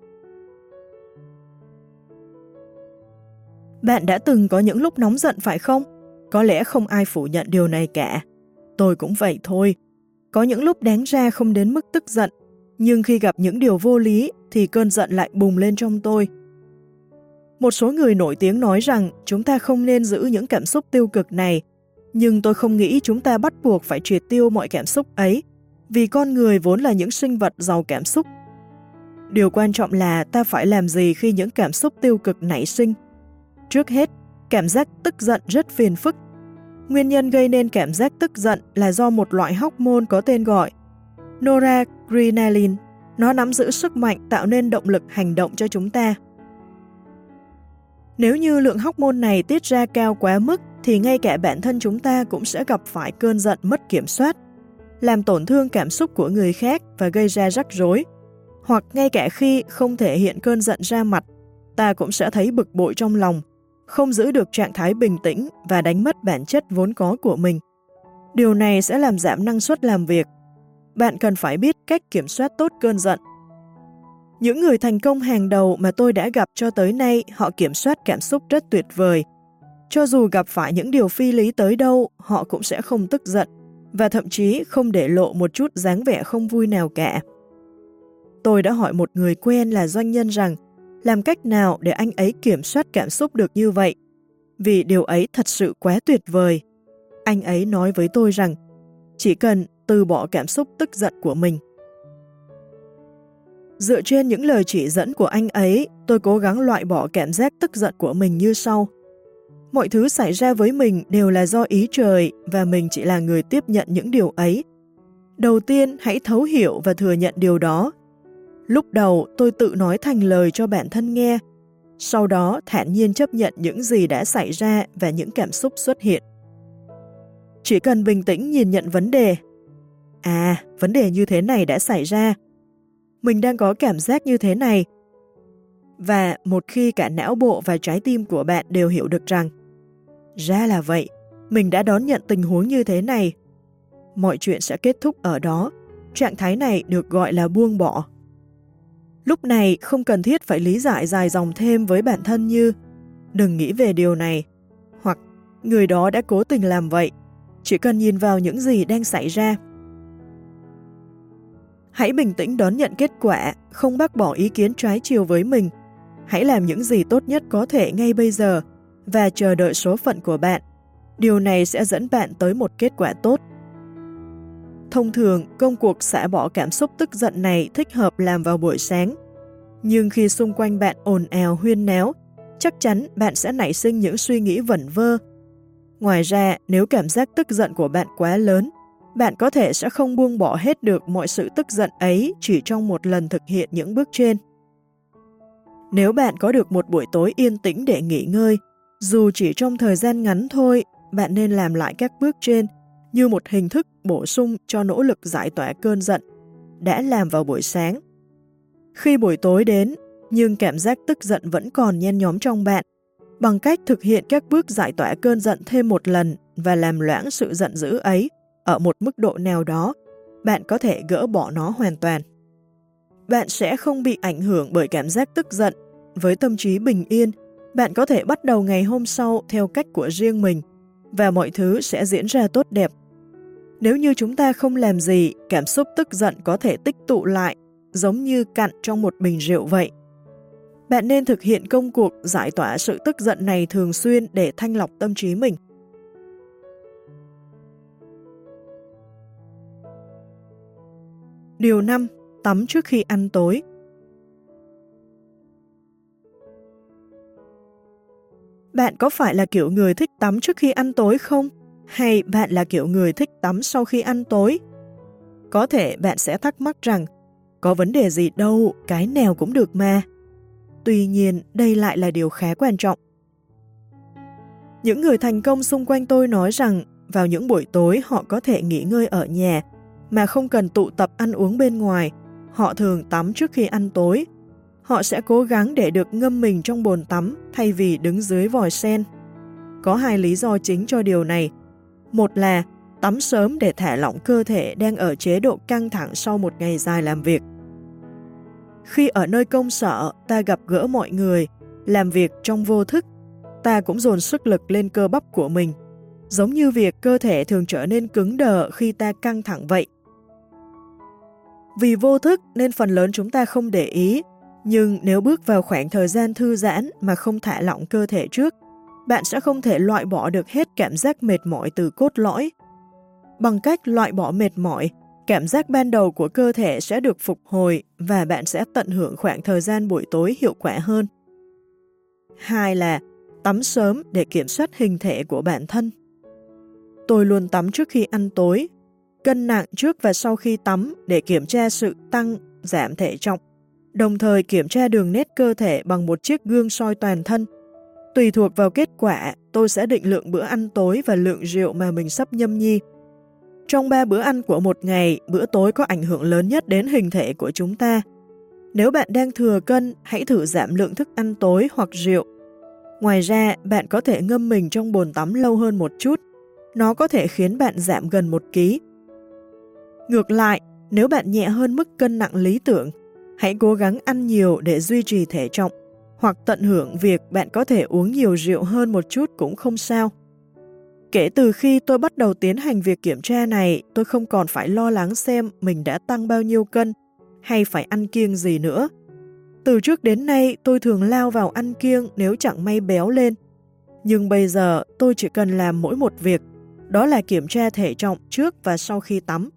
Bạn đã từng có những lúc nóng giận phải không? Có lẽ không ai phủ nhận điều này cả. Tôi cũng vậy thôi. Có những lúc đáng ra không đến mức tức giận, nhưng khi gặp những điều vô lý thì cơn giận lại bùng lên trong tôi. Một số người nổi tiếng nói rằng chúng ta không nên giữ những cảm xúc tiêu cực này, nhưng tôi không nghĩ chúng ta bắt buộc phải triệt tiêu mọi cảm xúc ấy, vì con người vốn là những sinh vật giàu cảm xúc. Điều quan trọng là ta phải làm gì khi những cảm xúc tiêu cực nảy sinh. Trước hết, cảm giác tức giận rất phiền phức. Nguyên nhân gây nên cảm giác tức giận là do một loại hormone có tên gọi noradrenaline. Nó nắm giữ sức mạnh tạo nên động lực hành động cho chúng ta. Nếu như lượng hormone này tiết ra cao quá mức thì ngay cả bản thân chúng ta cũng sẽ gặp phải cơn giận mất kiểm soát, làm tổn thương cảm xúc của người khác và gây ra rắc rối. Hoặc ngay cả khi không thể hiện cơn giận ra mặt, ta cũng sẽ thấy bực bội trong lòng, không giữ được trạng thái bình tĩnh và đánh mất bản chất vốn có của mình. Điều này sẽ làm giảm năng suất làm việc. Bạn cần phải biết cách kiểm soát tốt cơn giận. Những người thành công hàng đầu mà tôi đã gặp cho tới nay, họ kiểm soát cảm xúc rất tuyệt vời. Cho dù gặp phải những điều phi lý tới đâu, họ cũng sẽ không tức giận và thậm chí không để lộ một chút dáng vẻ không vui nào cả. Tôi đã hỏi một người quen là doanh nhân rằng làm cách nào để anh ấy kiểm soát cảm xúc được như vậy, vì điều ấy thật sự quá tuyệt vời. Anh ấy nói với tôi rằng chỉ cần từ bỏ cảm xúc tức giận của mình. Dựa trên những lời chỉ dẫn của anh ấy, tôi cố gắng loại bỏ cảm giác tức giận của mình như sau. Mọi thứ xảy ra với mình đều là do ý trời và mình chỉ là người tiếp nhận những điều ấy. Đầu tiên, hãy thấu hiểu và thừa nhận điều đó. Lúc đầu, tôi tự nói thành lời cho bản thân nghe. Sau đó, thản nhiên chấp nhận những gì đã xảy ra và những cảm xúc xuất hiện. Chỉ cần bình tĩnh nhìn nhận vấn đề. À, vấn đề như thế này đã xảy ra. Mình đang có cảm giác như thế này. Và một khi cả não bộ và trái tim của bạn đều hiểu được rằng ra là vậy, mình đã đón nhận tình huống như thế này. Mọi chuyện sẽ kết thúc ở đó. Trạng thái này được gọi là buông bỏ. Lúc này không cần thiết phải lý giải dài dòng thêm với bản thân như đừng nghĩ về điều này, hoặc người đó đã cố tình làm vậy. Chỉ cần nhìn vào những gì đang xảy ra. Hãy bình tĩnh đón nhận kết quả, không bác bỏ ý kiến trái chiều với mình. Hãy làm những gì tốt nhất có thể ngay bây giờ và chờ đợi số phận của bạn. Điều này sẽ dẫn bạn tới một kết quả tốt. Thông thường, công cuộc xả bỏ cảm xúc tức giận này thích hợp làm vào buổi sáng. Nhưng khi xung quanh bạn ồn ào huyên náo, chắc chắn bạn sẽ nảy sinh những suy nghĩ vẩn vơ. Ngoài ra, nếu cảm giác tức giận của bạn quá lớn, bạn có thể sẽ không buông bỏ hết được mọi sự tức giận ấy chỉ trong một lần thực hiện những bước trên. Nếu bạn có được một buổi tối yên tĩnh để nghỉ ngơi, dù chỉ trong thời gian ngắn thôi, bạn nên làm lại các bước trên như một hình thức bổ sung cho nỗ lực giải tỏa cơn giận đã làm vào buổi sáng. Khi buổi tối đến, nhưng cảm giác tức giận vẫn còn nhen nhóm trong bạn, bằng cách thực hiện các bước giải tỏa cơn giận thêm một lần và làm loãng sự giận dữ ấy ở một mức độ nào đó, bạn có thể gỡ bỏ nó hoàn toàn. Bạn sẽ không bị ảnh hưởng bởi cảm giác tức giận. Với tâm trí bình yên, bạn có thể bắt đầu ngày hôm sau theo cách của riêng mình và mọi thứ sẽ diễn ra tốt đẹp. Nếu như chúng ta không làm gì, cảm xúc tức giận có thể tích tụ lại giống như cặn trong một bình rượu vậy. Bạn nên thực hiện công cuộc giải tỏa sự tức giận này thường xuyên để thanh lọc tâm trí mình. Điều năm. Tắm trước khi ăn tối. Bạn có phải là kiểu người thích tắm trước khi ăn tối không? Hay bạn là kiểu người thích tắm sau khi ăn tối? Có thể bạn sẽ thắc mắc rằng, có vấn đề gì đâu, cái nào cũng được mà. Tuy nhiên, đây lại là điều khá quan trọng. Những người thành công xung quanh tôi nói rằng, vào những buổi tối họ có thể nghỉ ngơi ở nhà, mà không cần tụ tập ăn uống bên ngoài. Họ thường tắm trước khi ăn tối. Họ sẽ cố gắng để được ngâm mình trong bồn tắm thay vì đứng dưới vòi sen. Có hai lý do chính cho điều này. Một là tắm sớm để thả lỏng cơ thể đang ở chế độ căng thẳng sau một ngày dài làm việc. Khi ở nơi công sở, ta gặp gỡ mọi người, làm việc trong vô thức, ta cũng dồn sức lực lên cơ bắp của mình, giống như việc cơ thể thường trở nên cứng đờ khi ta căng thẳng vậy. Vì vô thức nên phần lớn chúng ta không để ý, nhưng nếu bước vào khoảng thời gian thư giãn mà không thả lỏng cơ thể trước, bạn sẽ không thể loại bỏ được hết cảm giác mệt mỏi từ cốt lõi. Bằng cách loại bỏ mệt mỏi, cảm giác ban đầu của cơ thể sẽ được phục hồi và bạn sẽ tận hưởng khoảng thời gian buổi tối hiệu quả hơn. Hai là tắm sớm để kiểm soát hình thể của bản thân. Tôi luôn tắm trước khi ăn tối, cân nặng trước và sau khi tắm để kiểm tra sự tăng, giảm thể trọng, đồng thời kiểm tra đường nét cơ thể bằng một chiếc gương soi toàn thân. Tùy thuộc vào kết quả, tôi sẽ định lượng bữa ăn tối và lượng rượu mà mình sắp nhâm nhi. Trong ba bữa ăn của một ngày, bữa tối có ảnh hưởng lớn nhất đến hình thể của chúng ta. Nếu bạn đang thừa cân, hãy thử giảm lượng thức ăn tối hoặc rượu. Ngoài ra, bạn có thể ngâm mình trong bồn tắm lâu hơn một chút. Nó có thể khiến bạn giảm gần một ký. Ngược lại, nếu bạn nhẹ hơn mức cân nặng lý tưởng, hãy cố gắng ăn nhiều để duy trì thể trọng, hoặc tận hưởng việc bạn có thể uống nhiều rượu hơn một chút cũng không sao. Kể từ khi tôi bắt đầu tiến hành việc kiểm tra này, tôi không còn phải lo lắng xem mình đã tăng bao nhiêu cân hay phải ăn kiêng gì nữa. Từ trước đến nay, tôi thường lao vào ăn kiêng nếu chẳng may béo lên. Nhưng bây giờ, tôi chỉ cần làm mỗi một việc, đó là kiểm tra thể trọng trước và sau khi tắm.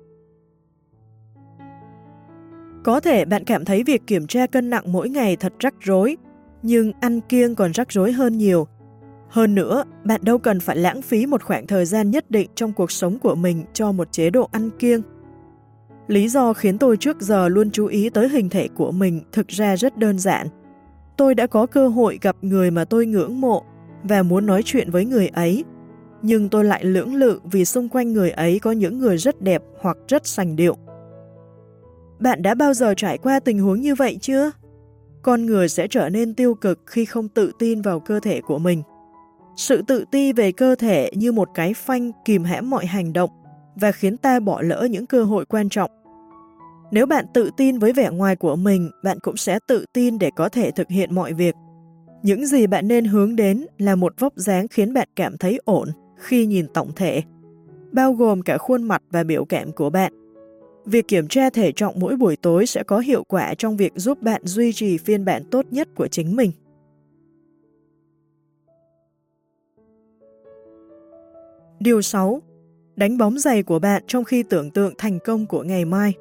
Có thể bạn cảm thấy việc kiểm tra cân nặng mỗi ngày thật rắc rối, nhưng ăn kiêng còn rắc rối hơn nhiều. Hơn nữa, bạn đâu cần phải lãng phí một khoảng thời gian nhất định trong cuộc sống của mình cho một chế độ ăn kiêng. Lý do khiến tôi trước giờ luôn chú ý tới hình thể của mình thực ra rất đơn giản. Tôi đã có cơ hội gặp người mà tôi ngưỡng mộ và muốn nói chuyện với người ấy, nhưng tôi lại lưỡng lự vì xung quanh người ấy có những người rất đẹp hoặc rất sành điệu. Bạn đã bao giờ trải qua tình huống như vậy chưa? Con người sẽ trở nên tiêu cực khi không tự tin vào cơ thể của mình. Sự tự ti về cơ thể như một cái phanh kìm hãm mọi hành động và khiến ta bỏ lỡ những cơ hội quan trọng. Nếu bạn tự tin với vẻ ngoài của mình, bạn cũng sẽ tự tin để có thể thực hiện mọi việc. Những gì bạn nên hướng đến là một vóc dáng khiến bạn cảm thấy ổn khi nhìn tổng thể, bao gồm cả khuôn mặt và biểu cảm của bạn. Việc kiểm tra thể trọng mỗi buổi tối sẽ có hiệu quả trong việc giúp bạn duy trì phiên bản tốt nhất của chính mình. Điều sáu. Đánh bóng giày của bạn trong khi tưởng tượng thành công của ngày mai.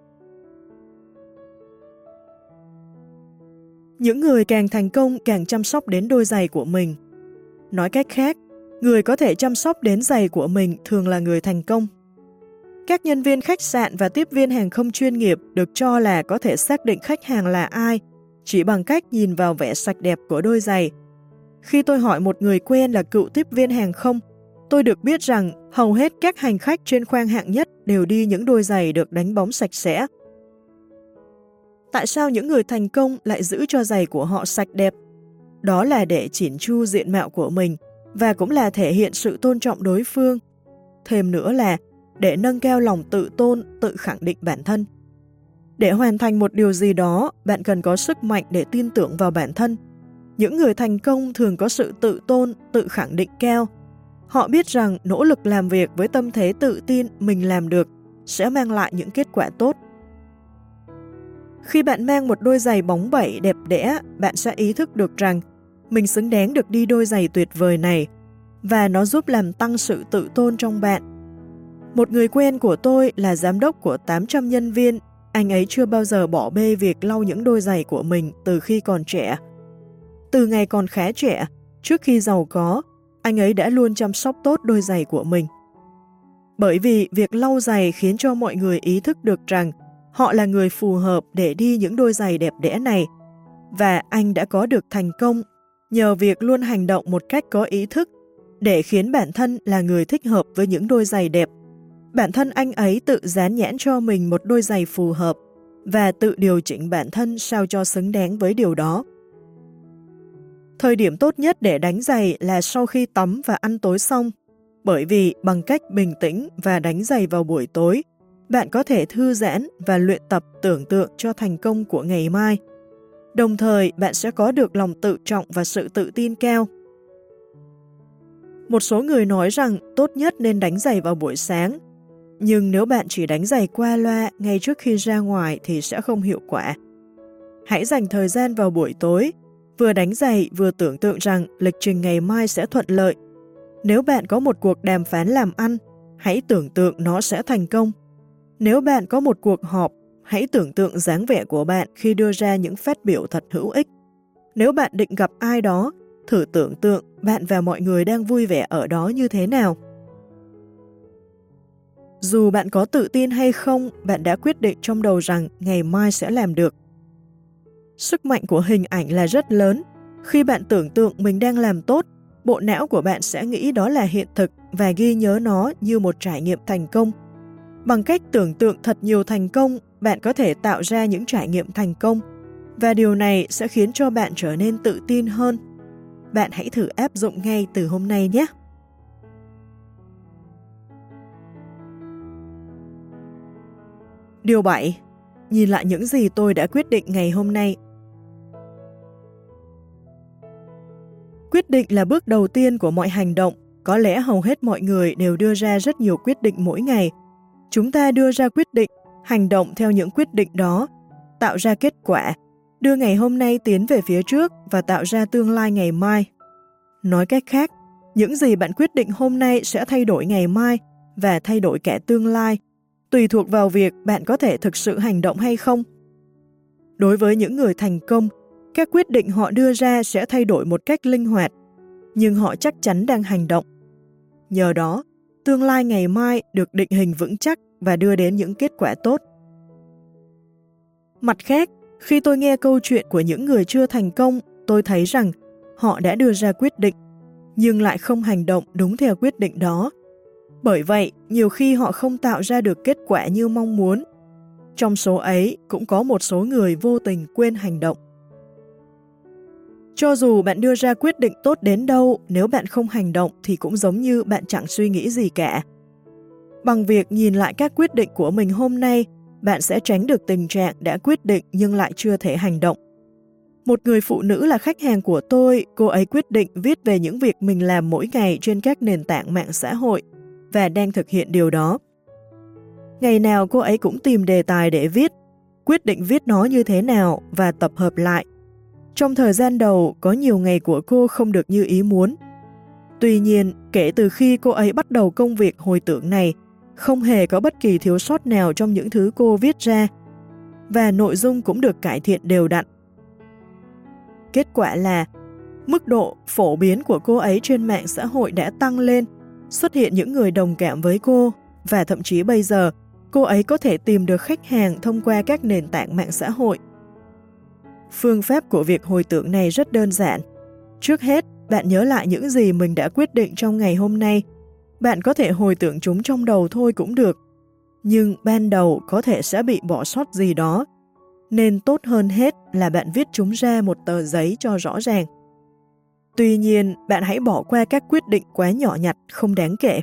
Những người càng thành công càng chăm sóc đến đôi giày của mình. Nói cách khác, người có thể chăm sóc đến giày của mình thường là người thành công. Các nhân viên khách sạn và tiếp viên hàng không chuyên nghiệp được cho là có thể xác định khách hàng là ai chỉ bằng cách nhìn vào vẻ sạch đẹp của đôi giày. Khi tôi hỏi một người quen là cựu tiếp viên hàng không, tôi được biết rằng hầu hết các hành khách trên khoang hạng nhất đều đi những đôi giày được đánh bóng sạch sẽ. Tại sao những người thành công lại giữ cho giày của họ sạch đẹp? Đó là để chỉn chu diện mạo của mình và cũng là thể hiện sự tôn trọng đối phương. Thêm nữa là để nâng cao lòng tự tôn, tự khẳng định bản thân. Để hoàn thành một điều gì đó, bạn cần có sức mạnh để tin tưởng vào bản thân. Những người thành công thường có sự tự tôn, tự khẳng định cao. Họ biết rằng nỗ lực làm việc với tâm thế tự tin mình làm được sẽ mang lại những kết quả tốt. Khi bạn mang một đôi giày bóng bẩy đẹp đẽ, bạn sẽ ý thức được rằng mình xứng đáng được đi đôi giày tuyệt vời này và nó giúp làm tăng sự tự tôn trong bạn. Một người quen của tôi là giám đốc của tám trăm nhân viên, anh ấy chưa bao giờ bỏ bê việc lau những đôi giày của mình từ khi còn trẻ. Từ ngày còn khá trẻ, trước khi giàu có, anh ấy đã luôn chăm sóc tốt đôi giày của mình. Bởi vì việc lau giày khiến cho mọi người ý thức được rằng họ là người phù hợp để đi những đôi giày đẹp đẽ này, và anh đã có được thành công nhờ việc luôn hành động một cách có ý thức để khiến bản thân là người thích hợp với những đôi giày đẹp. Bản thân anh ấy tự dán nhãn cho mình một đôi giày phù hợp và tự điều chỉnh bản thân sao cho xứng đáng với điều đó. Thời điểm tốt nhất để đánh giày là sau khi tắm và ăn tối xong, bởi vì bằng cách bình tĩnh và đánh giày vào buổi tối, bạn có thể thư giãn và luyện tập tưởng tượng cho thành công của ngày mai. Đồng thời, bạn sẽ có được lòng tự trọng và sự tự tin cao. Một số người nói rằng tốt nhất nên đánh giày vào buổi sáng, nhưng nếu bạn chỉ đánh giày qua loa ngay trước khi ra ngoài thì sẽ không hiệu quả. Hãy dành thời gian vào buổi tối, vừa đánh giày vừa tưởng tượng rằng lịch trình ngày mai sẽ thuận lợi. Nếu bạn có một cuộc đàm phán làm ăn, hãy tưởng tượng nó sẽ thành công. Nếu bạn có một cuộc họp, hãy tưởng tượng dáng vẻ của bạn khi đưa ra những phát biểu thật hữu ích. Nếu bạn định gặp ai đó, thử tưởng tượng bạn và mọi người đang vui vẻ ở đó như thế nào. Dù bạn có tự tin hay không, bạn đã quyết định trong đầu rằng ngày mai sẽ làm được. Sức mạnh của hình ảnh là rất lớn. Khi bạn tưởng tượng mình đang làm tốt, bộ não của bạn sẽ nghĩ đó là hiện thực và ghi nhớ nó như một trải nghiệm thành công. Bằng cách tưởng tượng thật nhiều thành công, bạn có thể tạo ra những trải nghiệm thành công, và điều này sẽ khiến cho bạn trở nên tự tin hơn. Bạn hãy thử áp dụng ngay từ hôm nay nhé! Điều bảy. Nhìn lại những gì tôi đã quyết định ngày hôm nay. Quyết định là bước đầu tiên của mọi hành động. Có lẽ hầu hết mọi người đều đưa ra rất nhiều quyết định mỗi ngày. Chúng ta đưa ra quyết định, hành động theo những quyết định đó, tạo ra kết quả, đưa ngày hôm nay tiến về phía trước và tạo ra tương lai ngày mai. Nói cách khác, những gì bạn quyết định hôm nay sẽ thay đổi ngày mai và thay đổi cả tương lai, tùy thuộc vào việc bạn có thể thực sự hành động hay không. Đối với những người thành công, các quyết định họ đưa ra sẽ thay đổi một cách linh hoạt, nhưng họ chắc chắn đang hành động. Nhờ đó, tương lai ngày mai được định hình vững chắc và đưa đến những kết quả tốt. Mặt khác, khi tôi nghe câu chuyện của những người chưa thành công, tôi thấy rằng họ đã đưa ra quyết định, nhưng lại không hành động đúng theo quyết định đó. Bởi vậy, nhiều khi họ không tạo ra được kết quả như mong muốn. Trong số ấy, cũng có một số người vô tình quên hành động. Cho dù bạn đưa ra quyết định tốt đến đâu, nếu bạn không hành động thì cũng giống như bạn chẳng suy nghĩ gì cả. Bằng việc nhìn lại các quyết định của mình hôm nay, bạn sẽ tránh được tình trạng đã quyết định nhưng lại chưa thể hành động. Một người phụ nữ là khách hàng của tôi, cô ấy quyết định viết về những việc mình làm mỗi ngày trên các nền tảng mạng xã hội và đang thực hiện điều đó. Ngày nào cô ấy cũng tìm đề tài để viết, quyết định viết nó như thế nào và tập hợp lại. Trong thời gian đầu, có nhiều ngày của cô không được như ý muốn. Tuy nhiên, kể từ khi cô ấy bắt đầu công việc hồi tưởng này, không hề có bất kỳ thiếu sót nào trong những thứ cô viết ra, và nội dung cũng được cải thiện đều đặn. Kết quả là, mức độ phổ biến của cô ấy trên mạng xã hội đã tăng lên, xuất hiện những người đồng cảm với cô, và thậm chí bây giờ, cô ấy có thể tìm được khách hàng thông qua các nền tảng mạng xã hội. Phương pháp của việc hồi tưởng này rất đơn giản. Trước hết, bạn nhớ lại những gì mình đã quyết định trong ngày hôm nay. Bạn có thể hồi tưởng chúng trong đầu thôi cũng được. Nhưng ban đầu có thể sẽ bị bỏ sót gì đó, nên tốt hơn hết là bạn viết chúng ra một tờ giấy cho rõ ràng. Tuy nhiên, bạn hãy bỏ qua các quyết định quá nhỏ nhặt, không đáng kể.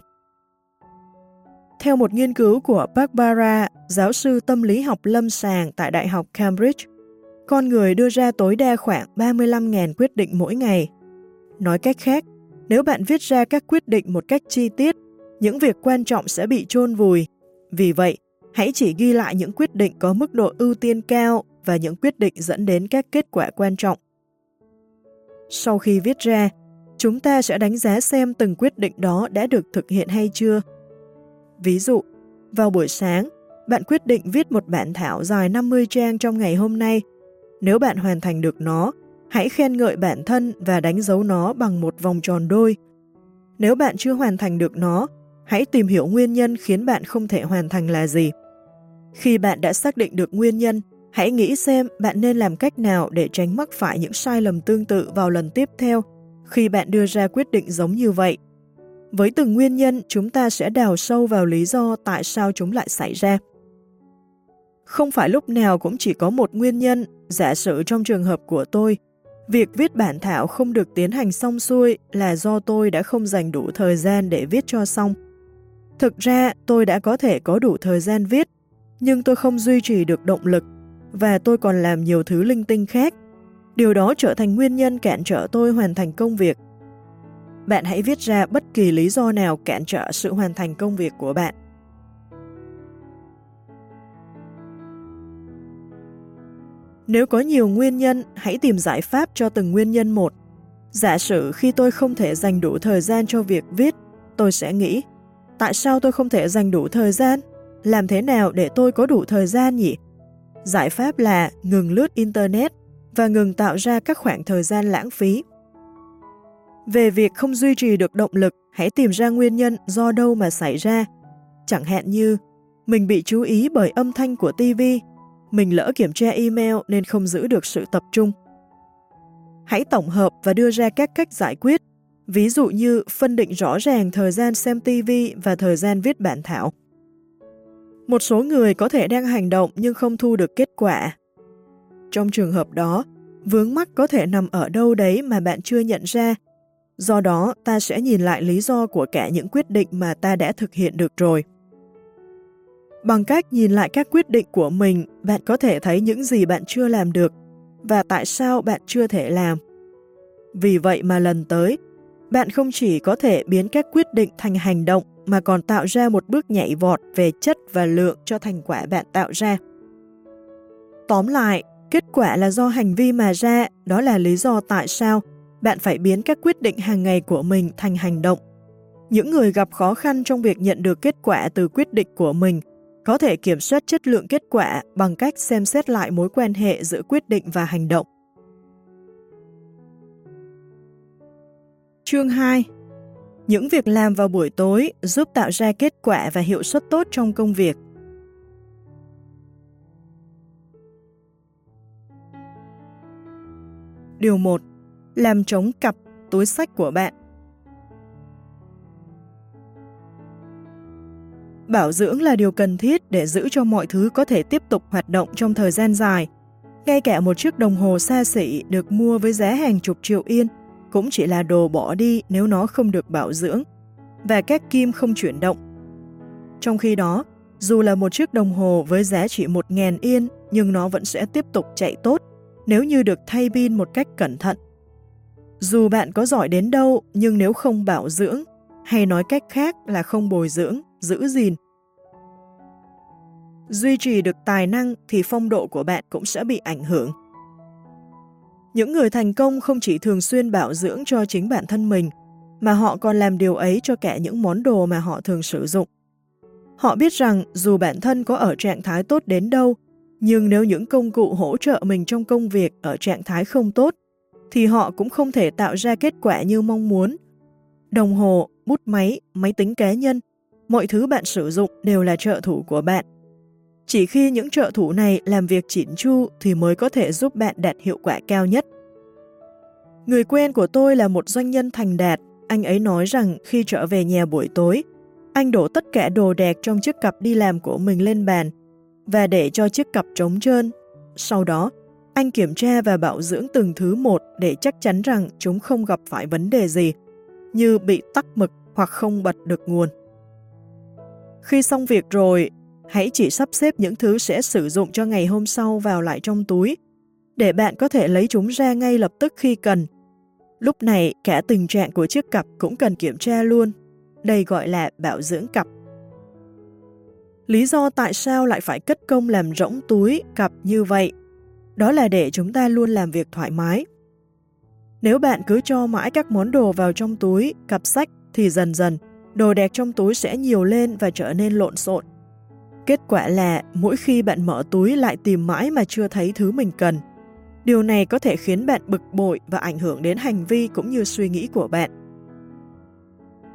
Theo một nghiên cứu của Barbara, giáo sư tâm lý học lâm sàng tại Đại học Cambridge, con người đưa ra tối đa khoảng ba mươi lăm nghìn quyết định mỗi ngày. Nói cách khác, nếu bạn viết ra các quyết định một cách chi tiết, những việc quan trọng sẽ bị chôn vùi. Vì vậy, hãy chỉ ghi lại những quyết định có mức độ ưu tiên cao và những quyết định dẫn đến các kết quả quan trọng. Sau khi viết ra, chúng ta sẽ đánh giá xem từng quyết định đó đã được thực hiện hay chưa. Ví dụ, vào buổi sáng, bạn quyết định viết một bản thảo dài năm mươi trang trong ngày hôm nay. Nếu bạn hoàn thành được nó, hãy khen ngợi bản thân và đánh dấu nó bằng một vòng tròn đôi. Nếu bạn chưa hoàn thành được nó, hãy tìm hiểu nguyên nhân khiến bạn không thể hoàn thành là gì. Khi bạn đã xác định được nguyên nhân, hãy nghĩ xem bạn nên làm cách nào để tránh mắc phải những sai lầm tương tự vào lần tiếp theo khi bạn đưa ra quyết định giống như vậy. Với từng nguyên nhân, chúng ta sẽ đào sâu vào lý do tại sao chúng lại xảy ra. Không phải lúc nào cũng chỉ có một nguyên nhân. Giả sử trong trường hợp của tôi, việc viết bản thảo không được tiến hành xong xuôi là do tôi đã không dành đủ thời gian để viết cho xong. Thực ra, tôi đã có thể có đủ thời gian viết, nhưng tôi không duy trì được động lực, và tôi còn làm nhiều thứ linh tinh khác. Điều đó trở thành nguyên nhân cản trở tôi hoàn thành công việc. Bạn hãy viết ra bất kỳ lý do nào cản trở sự hoàn thành công việc của bạn. Nếu có nhiều nguyên nhân, hãy tìm giải pháp cho từng nguyên nhân một. Giả sử khi tôi không thể dành đủ thời gian cho việc viết, tôi sẽ nghĩ, tại sao tôi không thể dành đủ thời gian? Làm thế nào để tôi có đủ thời gian nhỉ? Giải pháp là ngừng lướt Internet và ngừng tạo ra các khoảng thời gian lãng phí. Về việc không duy trì được động lực, hãy tìm ra nguyên nhân do đâu mà xảy ra. Chẳng hạn như, mình bị chú ý bởi âm thanh của ti vi, mình lỡ kiểm tra email nên không giữ được sự tập trung. Hãy tổng hợp và đưa ra các cách giải quyết, ví dụ như phân định rõ ràng thời gian xem ti vi và thời gian viết bản thảo. Một số người có thể đang hành động nhưng không thu được kết quả. Trong trường hợp đó, vướng mắc có thể nằm ở đâu đấy mà bạn chưa nhận ra. Do đó, ta sẽ nhìn lại lý do của cả những quyết định mà ta đã thực hiện được rồi. Bằng cách nhìn lại các quyết định của mình, bạn có thể thấy những gì bạn chưa làm được và tại sao bạn chưa thể làm. Vì vậy mà lần tới, bạn không chỉ có thể biến các quyết định thành hành động mà còn tạo ra một bước nhảy vọt về chất và lượng cho thành quả bạn tạo ra. Tóm lại, kết quả là do hành vi mà ra, đó là lý do tại sao bạn phải biến các quyết định hàng ngày của mình thành hành động. Những người gặp khó khăn trong việc nhận được kết quả từ quyết định của mình có thể kiểm soát chất lượng kết quả bằng cách xem xét lại mối quan hệ giữa quyết định và hành động. Chương hai. Những việc làm vào buổi tối giúp tạo ra kết quả và hiệu suất tốt trong công việc. Điều một. Làm trống cặp, túi xách của bạn. Bảo dưỡng là điều cần thiết để giữ cho mọi thứ có thể tiếp tục hoạt động trong thời gian dài. Ngay cả một chiếc đồng hồ xa xỉ được mua với giá hàng chục triệu yên cũng chỉ là đồ bỏ đi nếu nó không được bảo dưỡng và các kim không chuyển động. Trong khi đó, dù là một chiếc đồng hồ với giá chỉ một nghìn yên nhưng nó vẫn sẽ tiếp tục chạy tốt nếu như được thay pin một cách cẩn thận. Dù bạn có giỏi đến đâu nhưng nếu không bảo dưỡng, hay nói cách khác là không bồi dưỡng, giữ gìn, duy trì được tài năng thì phong độ của bạn cũng sẽ bị ảnh hưởng. Những người thành công không chỉ thường xuyên bảo dưỡng cho chính bản thân mình, mà họ còn làm điều ấy cho cả những món đồ mà họ thường sử dụng. Họ biết rằng dù bản thân có ở trạng thái tốt đến đâu, nhưng nếu những công cụ hỗ trợ mình trong công việc ở trạng thái không tốt, thì họ cũng không thể tạo ra kết quả như mong muốn. Đồng hồ, bút máy, máy tính cá nhân, mọi thứ bạn sử dụng đều là trợ thủ của bạn. Chỉ khi những trợ thủ này làm việc chỉn chu thì mới có thể giúp bạn đạt hiệu quả cao nhất. Người quen của tôi là một doanh nhân thành đạt. Anh ấy nói rằng khi trở về nhà buổi tối, anh đổ tất cả đồ đạc trong chiếc cặp đi làm của mình lên bàn và để cho chiếc cặp trống trơn. Sau đó, anh kiểm tra và bảo dưỡng từng thứ một để chắc chắn rằng chúng không gặp phải vấn đề gì, như bị tắc mực hoặc không bật được nguồn. Khi xong việc rồi, hãy chỉ sắp xếp những thứ sẽ sử dụng cho ngày hôm sau vào lại trong túi, để bạn có thể lấy chúng ra ngay lập tức khi cần. Lúc này, cả tình trạng của chiếc cặp cũng cần kiểm tra luôn. Đây gọi là bảo dưỡng cặp. Lý do tại sao lại phải cất công làm rỗng túi, cặp như vậy? Đó là để chúng ta luôn làm việc thoải mái. Nếu bạn cứ cho mãi các món đồ vào trong túi, cặp sách, thì dần dần, đồ đạc trong túi sẽ nhiều lên và trở nên lộn xộn. Kết quả là mỗi khi bạn mở túi lại tìm mãi mà chưa thấy thứ mình cần. Điều này có thể khiến bạn bực bội và ảnh hưởng đến hành vi cũng như suy nghĩ của bạn.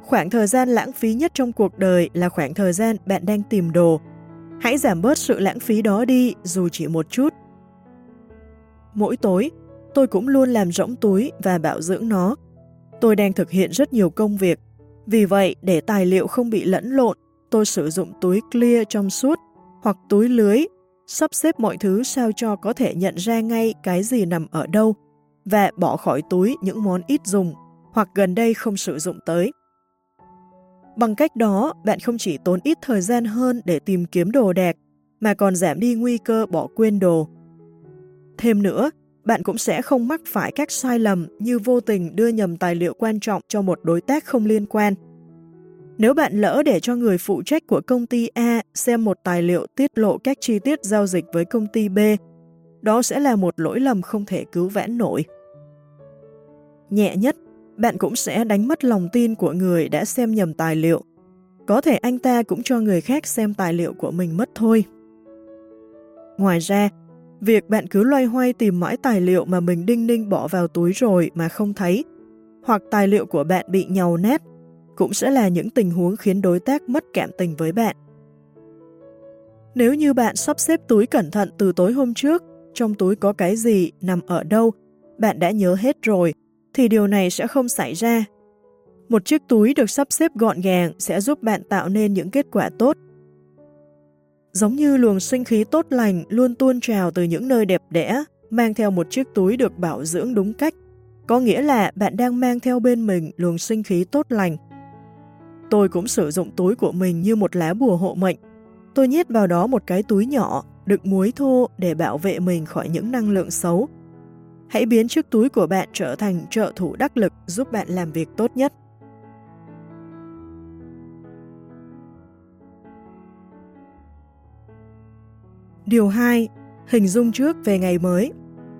Khoảng thời gian lãng phí nhất trong cuộc đời là khoảng thời gian bạn đang tìm đồ. Hãy giảm bớt sự lãng phí đó đi, dù chỉ một chút. Mỗi tối, tôi cũng luôn làm rỗng túi và bảo dưỡng nó. Tôi đang thực hiện rất nhiều công việc. Vì vậy, để tài liệu không bị lẫn lộn, tôi sử dụng túi clear trong suốt hoặc túi lưới, sắp xếp mọi thứ sao cho có thể nhận ra ngay cái gì nằm ở đâu và bỏ khỏi túi những món ít dùng hoặc gần đây không sử dụng tới. Bằng cách đó, bạn không chỉ tốn ít thời gian hơn để tìm kiếm đồ đạc, mà còn giảm đi nguy cơ bỏ quên đồ. Thêm nữa, bạn cũng sẽ không mắc phải các sai lầm như vô tình đưa nhầm tài liệu quan trọng cho một đối tác không liên quan. Nếu bạn lỡ để cho người phụ trách của công ty A xem một tài liệu tiết lộ các chi tiết giao dịch với công ty B, đó sẽ là một lỗi lầm không thể cứu vãn nổi. Nhẹ nhất, bạn cũng sẽ đánh mất lòng tin của người đã xem nhầm tài liệu. Có thể anh ta cũng cho người khác xem tài liệu của mình mất thôi. Ngoài ra, việc bạn cứ loay hoay tìm mãi tài liệu mà mình đinh ninh bỏ vào túi rồi mà không thấy, hoặc tài liệu của bạn bị nhàu nát, cũng sẽ là những tình huống khiến đối tác mất cảm tình với bạn. Nếu như bạn sắp xếp túi cẩn thận từ tối hôm trước, trong túi có cái gì, nằm ở đâu, bạn đã nhớ hết rồi, thì điều này sẽ không xảy ra. Một chiếc túi được sắp xếp gọn gàng sẽ giúp bạn tạo nên những kết quả tốt. Giống như luồng sinh khí tốt lành luôn tuôn trào từ những nơi đẹp đẽ, mang theo một chiếc túi được bảo dưỡng đúng cách, có nghĩa là bạn đang mang theo bên mình luồng sinh khí tốt lành. Tôi cũng sử dụng túi của mình như một lá bùa hộ mệnh. Tôi nhét vào đó một cái túi nhỏ, đựng muối thô để bảo vệ mình khỏi những năng lượng xấu. Hãy biến chiếc túi của bạn trở thành trợ thủ đắc lực giúp bạn làm việc tốt nhất. Điều hai. Hình dung trước về ngày mới.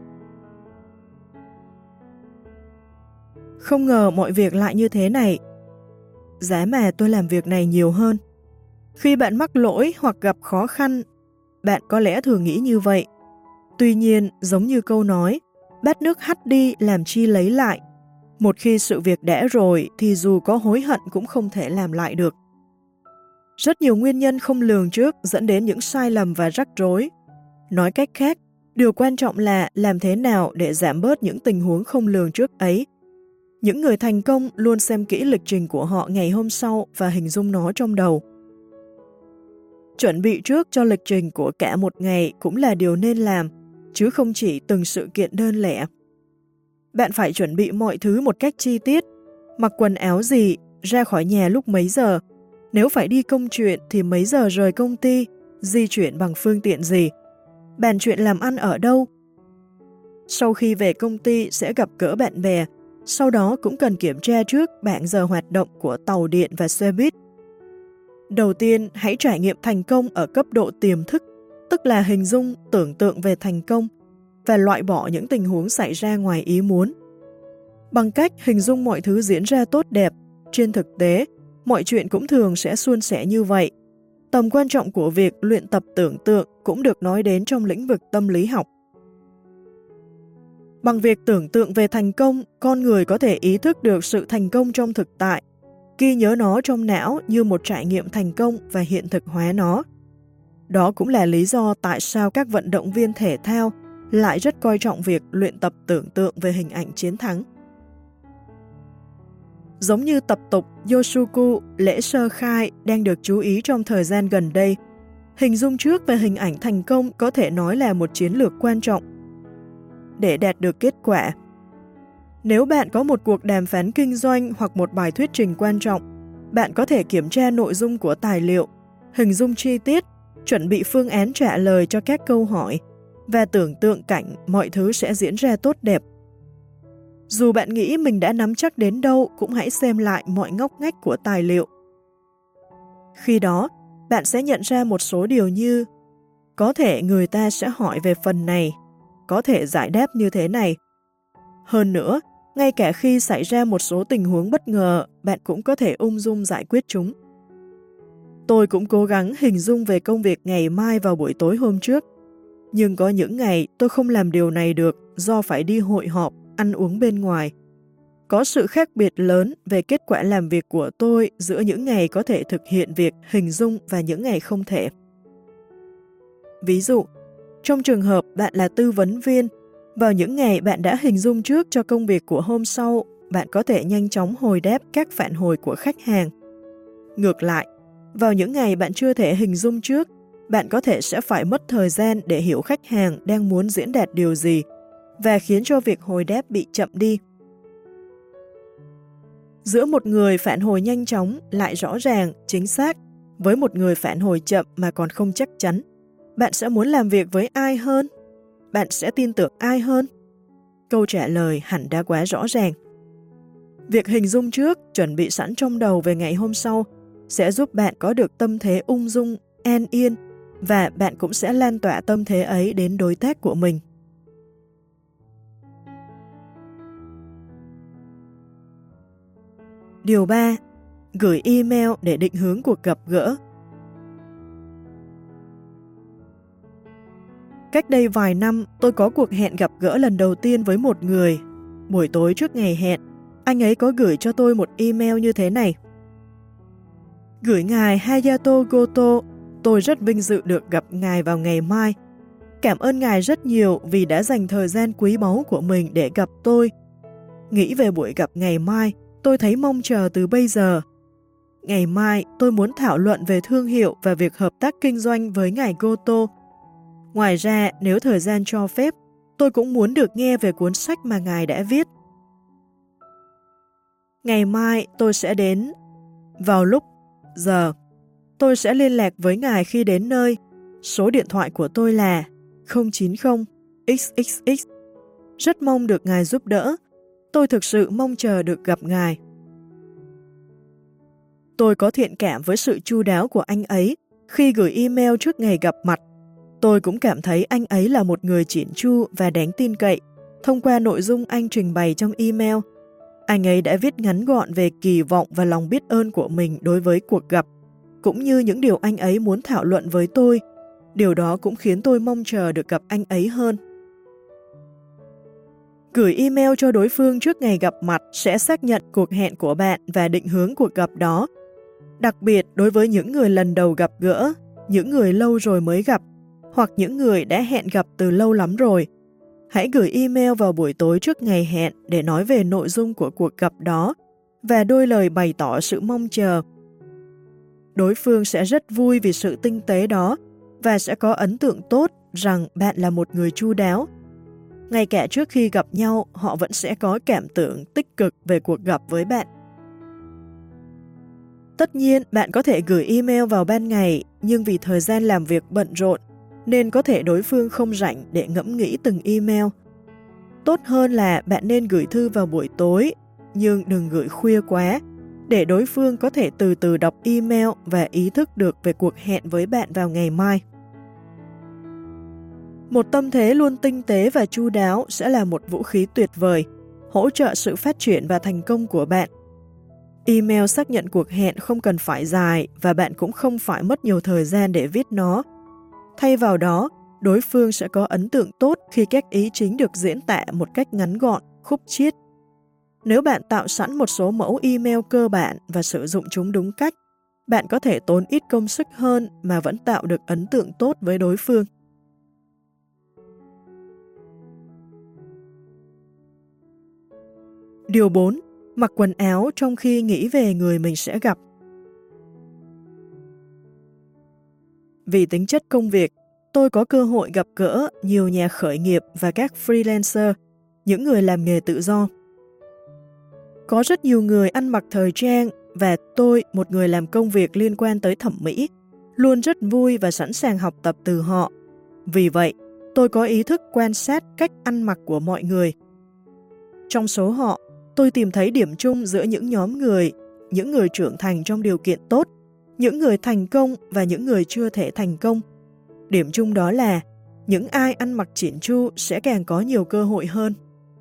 Không ngờ mọi việc lại như thế này. Giá mà tôi làm việc này nhiều hơn. Khi bạn mắc lỗi hoặc gặp khó khăn, bạn có lẽ thường nghĩ như vậy. Tuy nhiên, giống như câu nói, bát nước hắt đi làm chi lấy lại. Một khi sự việc đã rồi thì dù có hối hận cũng không thể làm lại được. Rất nhiều nguyên nhân không lường trước dẫn đến những sai lầm và rắc rối. Nói cách khác, điều quan trọng là làm thế nào để giảm bớt những tình huống không lường trước ấy. Những người thành công luôn xem kỹ lịch trình của họ ngày hôm sau và hình dung nó trong đầu. Chuẩn bị trước cho lịch trình của cả một ngày cũng là điều nên làm, chứ không chỉ từng sự kiện đơn lẻ. Bạn phải chuẩn bị mọi thứ một cách chi tiết, mặc quần áo gì, ra khỏi nhà lúc mấy giờ, nếu phải đi công chuyện thì mấy giờ rời công ty, di chuyển bằng phương tiện gì, bàn chuyện làm ăn ở đâu. Sau khi về công ty sẽ gặp gỡ bạn bè, sau đó cũng cần kiểm tra trước bảng giờ hoạt động của tàu điện và xe buýt. Đầu tiên, hãy trải nghiệm thành công ở cấp độ tiềm thức, tức là hình dung, tưởng tượng về thành công và loại bỏ những tình huống xảy ra ngoài ý muốn. Bằng cách hình dung mọi thứ diễn ra tốt đẹp, trên thực tế, mọi chuyện cũng thường sẽ suôn sẻ như vậy. Tầm quan trọng của việc luyện tập tưởng tượng cũng được nói đến trong lĩnh vực tâm lý học. Bằng việc tưởng tượng về thành công, con người có thể ý thức được sự thành công trong thực tại, ghi nhớ nó trong não như một trải nghiệm thành công và hiện thực hóa nó. Đó cũng là lý do tại sao các vận động viên thể thao lại rất coi trọng việc luyện tập tưởng tượng về hình ảnh chiến thắng. Giống như tập tục Yoshuku, lễ sơ khai đang được chú ý trong thời gian gần đây, hình dung trước về hình ảnh thành công có thể nói là một chiến lược quan trọng để đạt được kết quả. Nếu bạn có một cuộc đàm phán kinh doanh hoặc một bài thuyết trình quan trọng, bạn có thể kiểm tra nội dung của tài liệu, hình dung chi tiết, chuẩn bị phương án trả lời cho các câu hỏi và tưởng tượng cảnh mọi thứ sẽ diễn ra tốt đẹp. Dù bạn nghĩ mình đã nắm chắc đến đâu, cũng hãy xem lại mọi ngóc ngách của tài liệu. Khi đó, bạn sẽ nhận ra một số điều như có thể người ta sẽ hỏi về phần này, có thể giải đáp như thế này. Hơn nữa, ngay cả khi xảy ra một số tình huống bất ngờ, bạn cũng có thể ung dung giải quyết chúng. Tôi cũng cố gắng hình dung về công việc ngày mai vào buổi tối hôm trước. Nhưng có những ngày tôi không làm điều này được do phải đi hội họp, ăn uống bên ngoài. có sự khác biệt lớn về kết quả làm việc của tôi giữa những ngày có thể thực hiện việc hình dung và những ngày không thể. Ví dụ, trong trường hợp bạn là tư vấn viên, vào những ngày bạn đã hình dung trước cho công việc của hôm sau, bạn có thể nhanh chóng hồi đáp các phản hồi của khách hàng. Ngược lại, vào những ngày bạn chưa thể hình dung trước, bạn có thể sẽ phải mất thời gian để hiểu khách hàng đang muốn diễn đạt điều gì và khiến cho việc hồi đáp bị chậm đi. Giữa một người phản hồi nhanh chóng lại rõ ràng, chính xác, với một người phản hồi chậm mà còn không chắc chắn, bạn sẽ muốn làm việc với ai hơn? Bạn sẽ tin tưởng ai hơn? Câu trả lời hẳn đã quá rõ ràng. Việc hình dung trước, chuẩn bị sẵn trong đầu về ngày hôm sau sẽ giúp bạn có được tâm thế ung dung, an yên và bạn cũng sẽ lan tỏa tâm thế ấy đến đối tác của mình. Điều ba. Gửi email để định hướng cuộc gặp gỡ. Cách đây vài năm, tôi có cuộc hẹn gặp gỡ lần đầu tiên với một người. Buổi tối trước ngày hẹn, anh ấy có gửi cho tôi một email như thế này. Gửi ngài Hayato Goto, tôi rất vinh dự được gặp ngài vào ngày mai. Cảm ơn ngài rất nhiều vì đã dành thời gian quý báu của mình để gặp tôi. Nghĩ về buổi gặp ngày mai, tôi thấy mong chờ từ bây giờ. Ngày mai, tôi muốn thảo luận về thương hiệu và việc hợp tác kinh doanh với ngài Goto. Ngoài ra, nếu thời gian cho phép, tôi cũng muốn được nghe về cuốn sách mà ngài đã viết. Ngày mai, tôi sẽ đến vào lúc giờ. Tôi sẽ liên lạc với ngài khi đến nơi. Số điện thoại của tôi là không chín không x x x. Rất mong được ngài giúp đỡ. Tôi thực sự mong chờ được gặp ngài. Tôi có thiện cảm với sự chu đáo của anh ấy khi gửi email trước ngày gặp mặt. Tôi cũng cảm thấy anh ấy là một người chỉn chu và đáng tin cậy. Thông qua nội dung anh trình bày trong email, anh ấy đã viết ngắn gọn về kỳ vọng và lòng biết ơn của mình đối với cuộc gặp, cũng như những điều anh ấy muốn thảo luận với tôi. Điều đó cũng khiến tôi mong chờ được gặp anh ấy hơn. Gửi email cho đối phương trước ngày gặp mặt sẽ xác nhận cuộc hẹn của bạn và định hướng cuộc gặp đó. Đặc biệt đối với những người lần đầu gặp gỡ, những người lâu rồi mới gặp, hoặc những người đã hẹn gặp từ lâu lắm rồi. Hãy gửi email vào buổi tối trước ngày hẹn để nói về nội dung của cuộc gặp đó và đôi lời bày tỏ sự mong chờ. Đối phương sẽ rất vui vì sự tinh tế đó và sẽ có ấn tượng tốt rằng bạn là một người chu đáo. Ngay cả trước khi gặp nhau, họ vẫn sẽ có cảm tưởng tích cực về cuộc gặp với bạn. Tất nhiên, bạn có thể gửi email vào ban ngày, nhưng vì thời gian làm việc bận rộn, nên có thể đối phương không rảnh để ngẫm nghĩ từng email. Tốt hơn là bạn nên gửi thư vào buổi tối, nhưng đừng gửi khuya quá, để đối phương có thể từ từ đọc email và ý thức được về cuộc hẹn với bạn vào ngày mai. Một tâm thế luôn tinh tế và chu đáo sẽ là một vũ khí tuyệt vời, hỗ trợ sự phát triển và thành công của bạn. Email xác nhận cuộc hẹn không cần phải dài và bạn cũng không phải mất nhiều thời gian để viết nó. Thay vào đó, đối phương sẽ có ấn tượng tốt khi các ý chính được diễn tả một cách ngắn gọn, khúc chiết. Nếu bạn tạo sẵn một số mẫu email cơ bản và sử dụng chúng đúng cách, bạn có thể tốn ít công sức hơn mà vẫn tạo được ấn tượng tốt với đối phương. Điều bốn. Mặc quần áo trong khi nghĩ về người mình sẽ gặp. Vì tính chất công việc, tôi có cơ hội gặp gỡ nhiều nhà khởi nghiệp và các freelancer, những người làm nghề tự do. Có rất nhiều người ăn mặc thời trang và tôi, một người làm công việc liên quan tới thẩm mỹ, luôn rất vui và sẵn sàng học tập từ họ. Vì vậy, tôi có ý thức quan sát cách ăn mặc của mọi người. Trong số họ, tôi tìm thấy điểm chung giữa những nhóm người, những người trưởng thành trong điều kiện tốt, những người thành công và những người chưa thể thành công. Điểm chung đó là những ai ăn mặc chỉn chu sẽ càng có nhiều cơ hội hơn.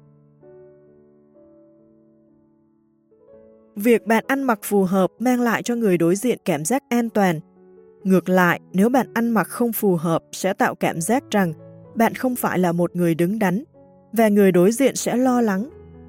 Việc bạn ăn mặc phù hợp mang lại cho người đối diện cảm giác an toàn. Ngược lại, nếu bạn ăn mặc không phù hợp sẽ tạo cảm giác rằng bạn không phải là một người đứng đắn và người đối diện sẽ lo lắng.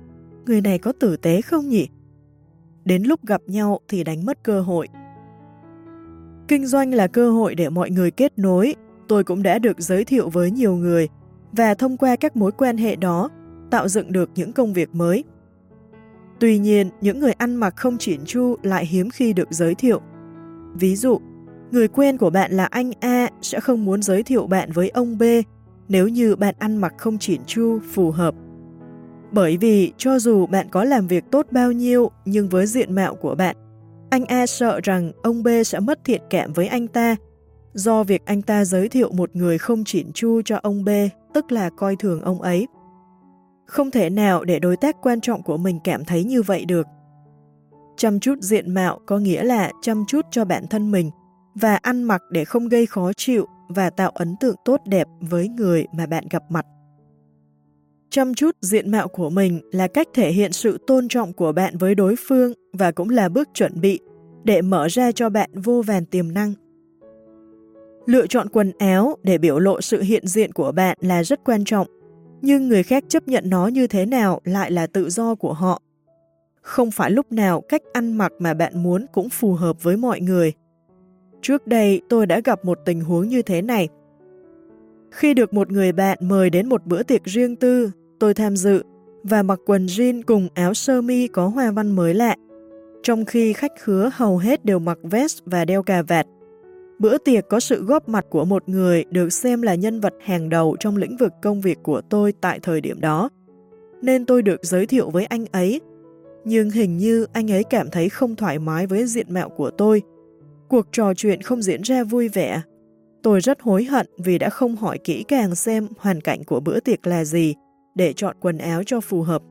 người này có tử tế không nhỉ? Đến lúc gặp nhau thì đánh mất cơ hội. Kinh doanh là cơ hội để mọi người kết nối, tôi cũng đã được giới thiệu với nhiều người và thông qua các mối quan hệ đó tạo dựng được những công việc mới. Tuy nhiên, những người ăn mặc không chỉn chu lại hiếm khi được giới thiệu. Ví dụ, người quen của bạn là anh A sẽ không muốn giới thiệu bạn với ông B nếu như bạn ăn mặc không chỉn chu, phù hợp. Bởi vì cho dù bạn có làm việc tốt bao nhiêu nhưng với diện mạo của bạn, anh A sợ rằng ông B sẽ mất thiện cảm với anh ta do việc anh ta giới thiệu một người không chỉn chu cho ông B, tức là coi thường ông ấy. Không thể nào để đối tác quan trọng của mình cảm thấy như vậy được. Chăm chút diện mạo có nghĩa là chăm chút cho bản thân mình và ăn mặc để không gây khó chịu và tạo ấn tượng tốt đẹp với người mà bạn gặp mặt. Chăm chút diện mạo của mình là cách thể hiện sự tôn trọng của bạn với đối phương và cũng là bước chuẩn bị để mở ra cho bạn vô vàn tiềm năng. Lựa chọn quần áo để biểu lộ sự hiện diện của bạn là rất quan trọng, nhưng người khác chấp nhận nó như thế nào lại là tự do của họ. Không phải lúc nào cách ăn mặc mà bạn muốn cũng phù hợp với mọi người. Trước đây tôi đã gặp một tình huống như thế này. Khi được một người bạn mời đến một bữa tiệc riêng tư, tôi tham dự và mặc quần jean cùng áo sơ mi có hoa văn mới lạ, trong khi khách khứa hầu hết đều mặc vest và đeo cà vạt. Bữa tiệc có sự góp mặt của một người được xem là nhân vật hàng đầu trong lĩnh vực công việc của tôi tại thời điểm đó, nên tôi được giới thiệu với anh ấy. Nhưng hình như anh ấy cảm thấy không thoải mái với diện mạo của tôi. Cuộc trò chuyện không diễn ra vui vẻ. Tôi rất hối hận vì đã không hỏi kỹ càng xem hoàn cảnh của bữa tiệc là gì để chọn quần áo cho phù hợp.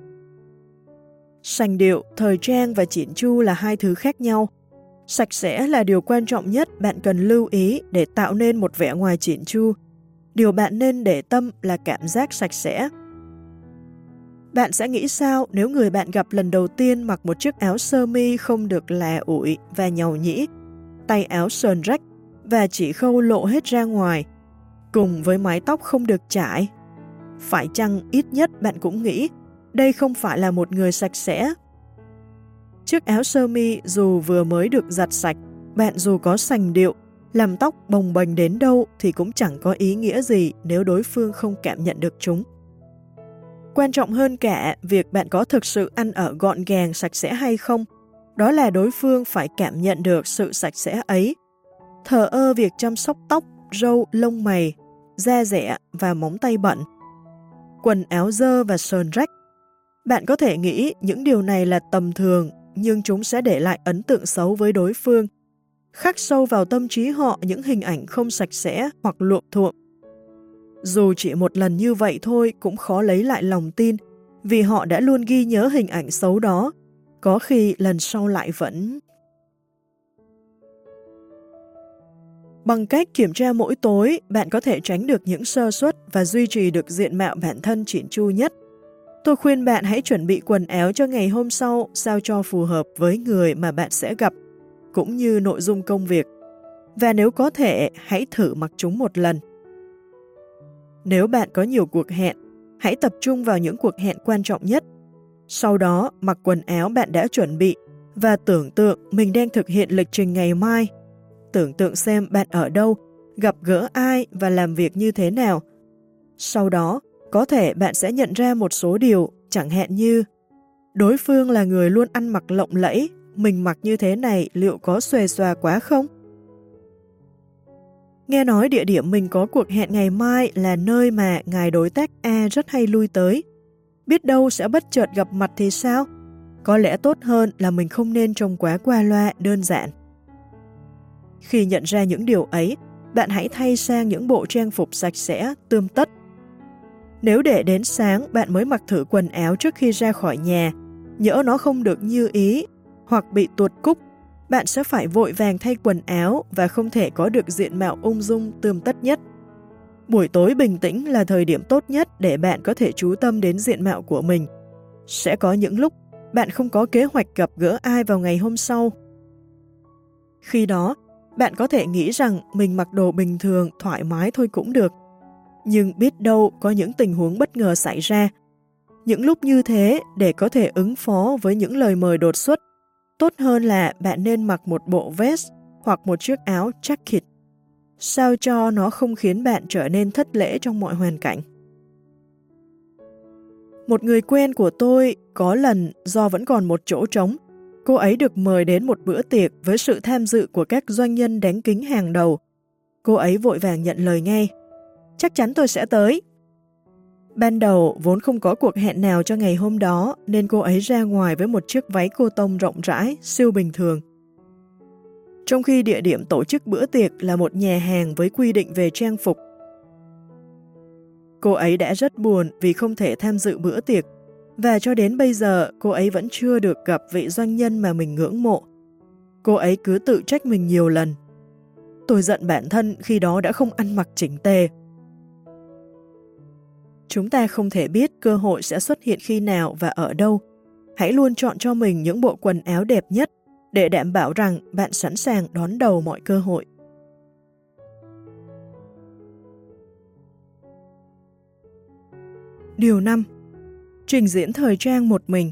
Sành điệu, thời trang và chỉn chu là hai thứ khác nhau. Sạch sẽ là điều quan trọng nhất bạn cần lưu ý để tạo nên một vẻ ngoài chỉn chu. Điều bạn nên để tâm là cảm giác sạch sẽ. Bạn sẽ nghĩ sao nếu người bạn gặp lần đầu tiên mặc một chiếc áo sơ mi không được là ủi và nhàu nhĩ, tay áo sờn rách và chỉ khâu lộ hết ra ngoài, cùng với mái tóc không được chải? Phải chăng ít nhất bạn cũng nghĩ đây không phải là một người sạch sẽ? Chiếc áo sơ mi dù vừa mới được giặt sạch, bạn dù có sành điệu, làm tóc bồng bềnh đến đâu thì cũng chẳng có ý nghĩa gì nếu đối phương không cảm nhận được chúng. Quan trọng hơn cả việc bạn có thực sự ăn ở gọn gàng sạch sẽ hay không, đó là đối phương phải cảm nhận được sự sạch sẽ ấy. Thờ ơ việc chăm sóc tóc, râu, lông mày, da dẻ và móng tay bẩn, quần áo dơ và sờn rách. Bạn có thể nghĩ những điều này là tầm thường, nhưng chúng sẽ để lại ấn tượng xấu với đối phương, khắc sâu vào tâm trí họ những hình ảnh không sạch sẽ hoặc luộm thuộm. Dù chỉ một lần như vậy thôi cũng khó lấy lại lòng tin, vì họ đã luôn ghi nhớ hình ảnh xấu đó, có khi lần sau lại vẫn... Bằng cách kiểm tra mỗi tối, bạn có thể tránh được những sơ suất và duy trì được diện mạo bản thân chỉn chu nhất. Tôi khuyên bạn hãy chuẩn bị quần áo cho ngày hôm sau sao cho phù hợp với người mà bạn sẽ gặp, cũng như nội dung công việc. Và nếu có thể, hãy thử mặc chúng một lần. Nếu bạn có nhiều cuộc hẹn, hãy tập trung vào những cuộc hẹn quan trọng nhất. Sau đó, mặc quần áo bạn đã chuẩn bị và tưởng tượng mình đang thực hiện lịch trình ngày mai. Tưởng tượng xem bạn ở đâu, gặp gỡ ai và làm việc như thế nào. Sau đó, có thể bạn sẽ nhận ra một số điều, chẳng hạn như đối phương là người luôn ăn mặc lộng lẫy, mình mặc như thế này liệu có xuề xòa quá không? Nghe nói địa điểm mình có cuộc hẹn ngày mai là nơi mà ngài đối tác A rất hay lui tới. Biết đâu sẽ bất chợt gặp mặt thì sao? Có lẽ tốt hơn là mình không nên trông quá qua loa, đơn giản. Khi nhận ra những điều ấy, bạn hãy thay sang những bộ trang phục sạch sẽ, tươm tất. Nếu để đến sáng bạn mới mặc thử quần áo trước khi ra khỏi nhà, nhỡ nó không được như ý hoặc bị tuột cúc, bạn sẽ phải vội vàng thay quần áo và không thể có được diện mạo ung dung tươm tất nhất. Buổi tối bình tĩnh là thời điểm tốt nhất để bạn có thể chú tâm đến diện mạo của mình. Sẽ có những lúc bạn không có kế hoạch gặp gỡ ai vào ngày hôm sau. Khi đó, bạn có thể nghĩ rằng mình mặc đồ bình thường, thoải mái thôi cũng được. Nhưng biết đâu có những tình huống bất ngờ xảy ra. Những lúc như thế, để có thể ứng phó với những lời mời đột xuất, tốt hơn là bạn nên mặc một bộ vest hoặc một chiếc áo jacket, sao cho nó không khiến bạn trở nên thất lễ trong mọi hoàn cảnh. Một người quen của tôi có lần do vẫn còn một chỗ trống, cô ấy được mời đến một bữa tiệc với sự tham dự của các doanh nhân đáng kính hàng đầu. Cô ấy vội vàng nhận lời ngay. Chắc chắn tôi sẽ tới. Ban đầu vốn không có cuộc hẹn nào cho ngày hôm đó nên cô ấy ra ngoài với một chiếc váy cô tông rộng rãi, siêu bình thường. Trong khi địa điểm tổ chức bữa tiệc là một nhà hàng với quy định về trang phục. Cô ấy đã rất buồn vì không thể tham dự bữa tiệc, và cho đến bây giờ cô ấy vẫn chưa được gặp vị doanh nhân mà mình ngưỡng mộ. Cô ấy cứ tự trách mình nhiều lần. Tôi giận bản thân khi đó đã không ăn mặc chỉnh tề. Chúng ta không thể biết cơ hội sẽ xuất hiện khi nào và ở đâu. Hãy luôn chọn cho mình những bộ quần áo đẹp nhất để đảm bảo rằng bạn sẵn sàng đón đầu mọi cơ hội. Điều năm. Trình diễn thời trang một mình.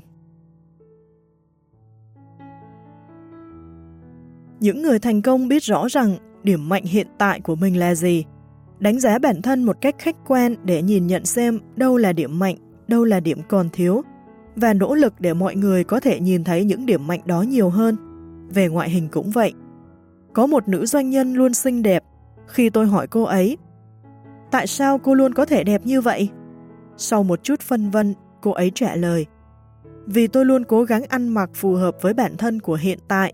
Những người thành công biết rõ rằng điểm mạnh hiện tại của mình là gì, đánh giá bản thân một cách khách quan để nhìn nhận xem đâu là điểm mạnh, đâu là điểm còn thiếu, và nỗ lực để mọi người có thể nhìn thấy những điểm mạnh đó nhiều hơn. Về ngoại hình cũng vậy. Có một nữ doanh nhân luôn xinh đẹp. Khi tôi hỏi cô ấy, tại sao cô luôn có thể đẹp như vậy? Sau một chút phân vân, cô ấy trả lời, vì tôi luôn cố gắng ăn mặc phù hợp với bản thân của hiện tại.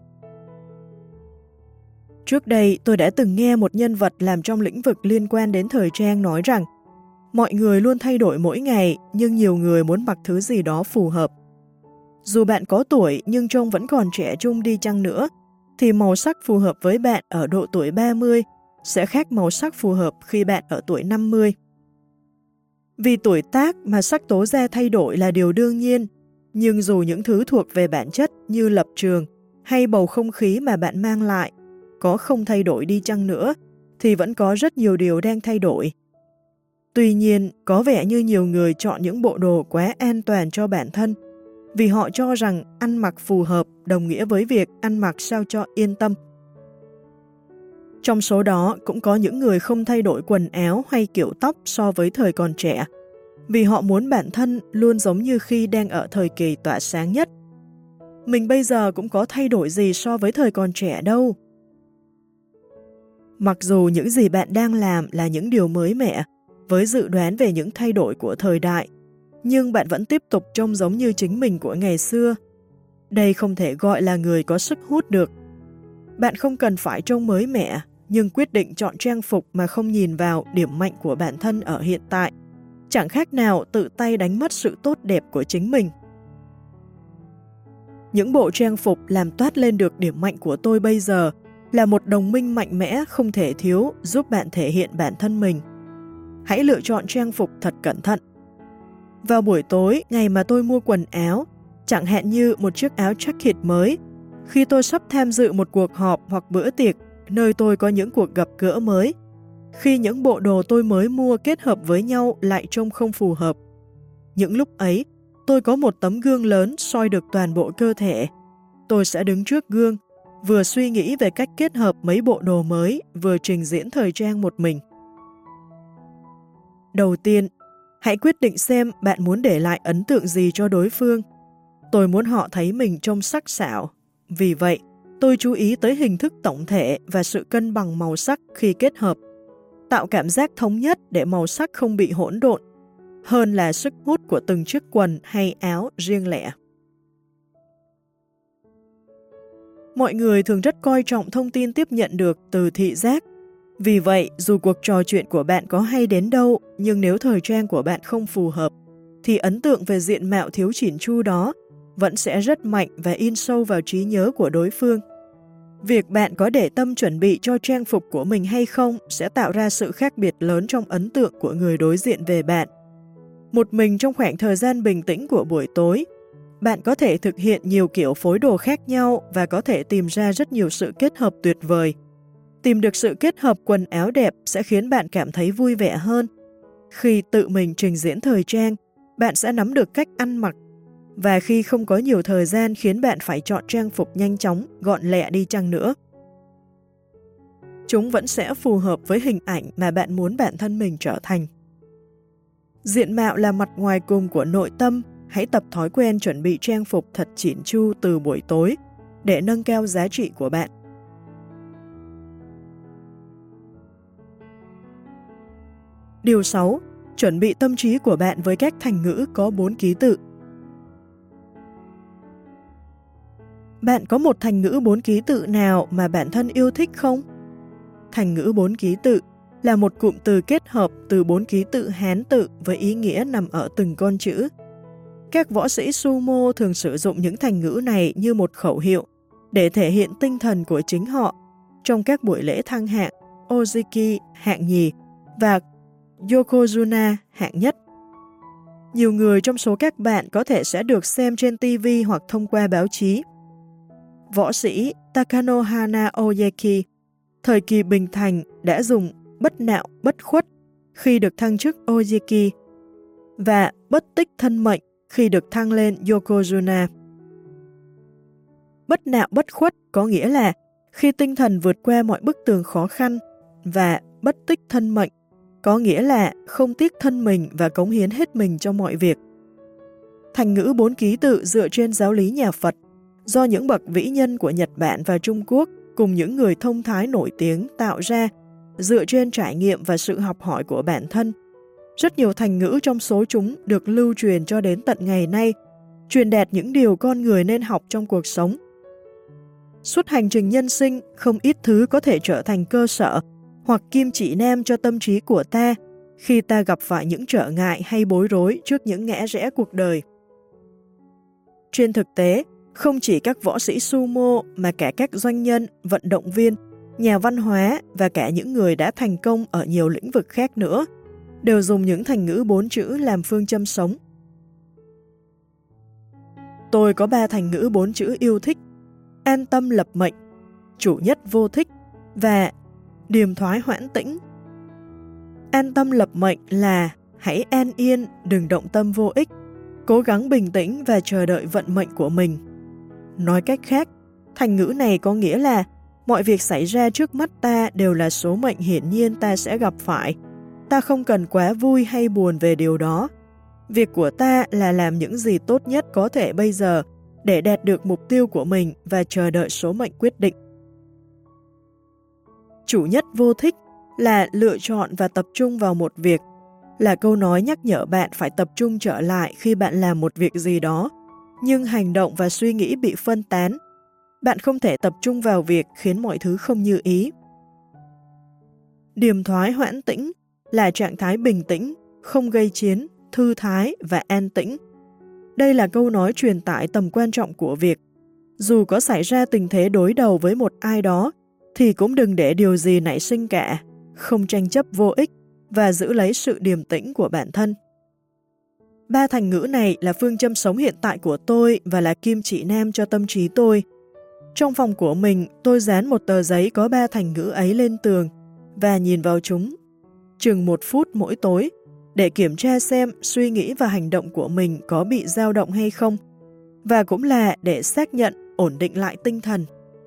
Trước đây, tôi đã từng nghe một nhân vật làm trong lĩnh vực liên quan đến thời trang nói rằng mọi người luôn thay đổi mỗi ngày, nhưng nhiều người muốn mặc thứ gì đó phù hợp. Dù bạn có tuổi nhưng trông vẫn còn trẻ trung đi chăng nữa, thì màu sắc phù hợp với bạn ở độ tuổi ba mươi sẽ khác màu sắc phù hợp khi bạn ở tuổi năm mươi. Vì tuổi tác mà sắc tố da thay đổi là điều đương nhiên, nhưng dù những thứ thuộc về bản chất như lập trường hay bầu không khí mà bạn mang lại có không thay đổi đi chăng nữa, thì vẫn có rất nhiều điều đang thay đổi. Tuy nhiên, có vẻ như nhiều người chọn những bộ đồ quá an toàn cho bản thân, vì họ cho rằng ăn mặc phù hợp đồng nghĩa với việc ăn mặc sao cho yên tâm. Trong số đó cũng có những người không thay đổi quần áo hay kiểu tóc so với thời còn trẻ, vì họ muốn bản thân luôn giống như khi đang ở thời kỳ tỏa sáng nhất. Mình bây giờ cũng có thay đổi gì so với thời còn trẻ đâu. Mặc dù những gì bạn đang làm là những điều mới mẻ, với dự đoán về những thay đổi của thời đại, nhưng bạn vẫn tiếp tục trông giống như chính mình của ngày xưa. Đây không thể gọi là người có sức hút được. Bạn không cần phải trông mới mẻ, nhưng quyết định chọn trang phục mà không nhìn vào điểm mạnh của bản thân ở hiện tại, chẳng khác nào tự tay đánh mất sự tốt đẹp của chính mình. Những bộ trang phục làm toát lên được điểm mạnh của tôi bây giờ là một đồng minh mạnh mẽ không thể thiếu giúp bạn thể hiện bản thân mình. Hãy lựa chọn trang phục thật cẩn thận. Vào buổi tối, ngày mà tôi mua quần áo, chẳng hạn như một chiếc áo jacket mới, khi tôi sắp tham dự một cuộc họp hoặc bữa tiệc, nơi tôi có những cuộc gặp gỡ mới, khi những bộ đồ tôi mới mua kết hợp với nhau lại trông không phù hợp. Những lúc ấy, tôi có một tấm gương lớn soi được toàn bộ cơ thể. Tôi sẽ đứng trước gương, vừa suy nghĩ về cách kết hợp mấy bộ đồ mới, vừa trình diễn thời trang một mình. Đầu tiên, hãy quyết định xem bạn muốn để lại ấn tượng gì cho đối phương. Tôi muốn họ thấy mình trông sắc sảo. Vì vậy, tôi chú ý tới hình thức tổng thể và sự cân bằng màu sắc khi kết hợp, tạo cảm giác thống nhất để màu sắc không bị hỗn độn, hơn là sức hút của từng chiếc quần hay áo riêng lẻ. Mọi người thường rất coi trọng thông tin tiếp nhận được từ thị giác. Vì vậy, dù cuộc trò chuyện của bạn có hay đến đâu, nhưng nếu thời trang của bạn không phù hợp, thì ấn tượng về diện mạo thiếu chỉn chu đó vẫn sẽ rất mạnh và in sâu vào trí nhớ của đối phương. Việc bạn có để tâm chuẩn bị cho trang phục của mình hay không sẽ tạo ra sự khác biệt lớn trong ấn tượng của người đối diện về bạn. Một mình trong khoảng thời gian bình tĩnh của buổi tối, bạn có thể thực hiện nhiều kiểu phối đồ khác nhau và có thể tìm ra rất nhiều sự kết hợp tuyệt vời. Tìm được sự kết hợp quần áo đẹp sẽ khiến bạn cảm thấy vui vẻ hơn. Khi tự mình trình diễn thời trang, bạn sẽ nắm được cách ăn mặc, và khi không có nhiều thời gian khiến bạn phải chọn trang phục nhanh chóng, gọn lẹ đi chăng nữa, chúng vẫn sẽ phù hợp với hình ảnh mà bạn muốn bản thân mình trở thành. Diện mạo là mặt ngoài cùng của nội tâm, hãy tập thói quen chuẩn bị trang phục thật chỉn chu từ buổi tối để nâng cao giá trị của bạn. Điều sáu. Chuẩn bị tâm trí của bạn với các thành ngữ có bốn ký tự. Bạn có một thành ngữ bốn ký tự nào mà bản thân yêu thích không? Thành ngữ bốn ký tự là một cụm từ kết hợp từ bốn ký tự Hán tự với ý nghĩa nằm ở từng con chữ. Các võ sĩ sumo thường sử dụng những thành ngữ này như một khẩu hiệu để thể hiện tinh thần của chính họ trong các buổi lễ thăng hạng Oziki hạng nhì và Yokozuna hạng nhất. Nhiều người trong số các bạn có thể sẽ được xem trên ti vi hoặc thông qua báo chí. Võ sĩ Takanohana Oyeki thời kỳ Bình Thành đã dùng bất nạo bất khuất khi được thăng chức Ozeki và bất tích thân mệnh khi được thăng lên Yokozuna. Bất nạo bất khuất có nghĩa là khi tinh thần vượt qua mọi bức tường khó khăn, và bất tích thân mệnh có nghĩa là không tiếc thân mình và cống hiến hết mình cho mọi việc. Thành ngữ bốn ký tự dựa trên giáo lý nhà Phật do những bậc vĩ nhân của Nhật Bản và Trung Quốc cùng những người thông thái nổi tiếng tạo ra dựa trên trải nghiệm và sự học hỏi của bản thân. Rất nhiều thành ngữ trong số chúng được lưu truyền cho đến tận ngày nay, truyền đạt những điều con người nên học trong cuộc sống. Suốt hành trình nhân sinh, không ít thứ có thể trở thành cơ sở hoặc kim chỉ nam cho tâm trí của ta khi ta gặp phải những trở ngại hay bối rối trước những ngã rẽ cuộc đời. Trên thực tế, không chỉ các võ sĩ sumo mà cả các doanh nhân, vận động viên, nhà văn hóa và cả những người đã thành công ở nhiều lĩnh vực khác nữa đều dùng những thành ngữ bốn chữ làm phương châm sống. Tôi có ba thành ngữ bốn chữ yêu thích: an tâm lập mệnh, chủ nhất vô thích và điềm thoái hoãn tĩnh. An tâm lập mệnh là hãy an yên, đừng động tâm vô ích, cố gắng bình tĩnh và chờ đợi vận mệnh của mình. Nói cách khác, thành ngữ này có nghĩa là mọi việc xảy ra trước mắt ta đều là số mệnh hiển nhiên ta sẽ gặp phải. Ta không cần quá vui hay buồn về điều đó. Việc của ta là làm những gì tốt nhất có thể bây giờ để đạt được mục tiêu của mình và chờ đợi số mệnh quyết định. Chủ nhất vô thích là lựa chọn và tập trung vào một việc, là câu nói nhắc nhở bạn phải tập trung trở lại khi bạn làm một việc gì đó, nhưng hành động và suy nghĩ bị phân tán. Bạn không thể tập trung vào việc khiến mọi thứ không như ý. Điềm thoái hoãn tĩnh là trạng thái bình tĩnh, không gây chiến, thư thái và an tĩnh. Đây là câu nói truyền tải tầm quan trọng của việc. Dù có xảy ra tình thế đối đầu với một ai đó, thì cũng đừng để điều gì nảy sinh cả, không tranh chấp vô ích và giữ lấy sự điềm tĩnh của bản thân. Ba thành ngữ này là phương châm sống hiện tại của tôi và là kim chỉ nam cho tâm trí tôi. Trong phòng của mình, tôi dán một tờ giấy có ba thành ngữ ấy lên tường và nhìn vào chúng chừng một phút mỗi tối để kiểm tra xem suy nghĩ và hành động của mình có bị dao động hay không, và cũng là để xác nhận, ổn định lại tinh thần.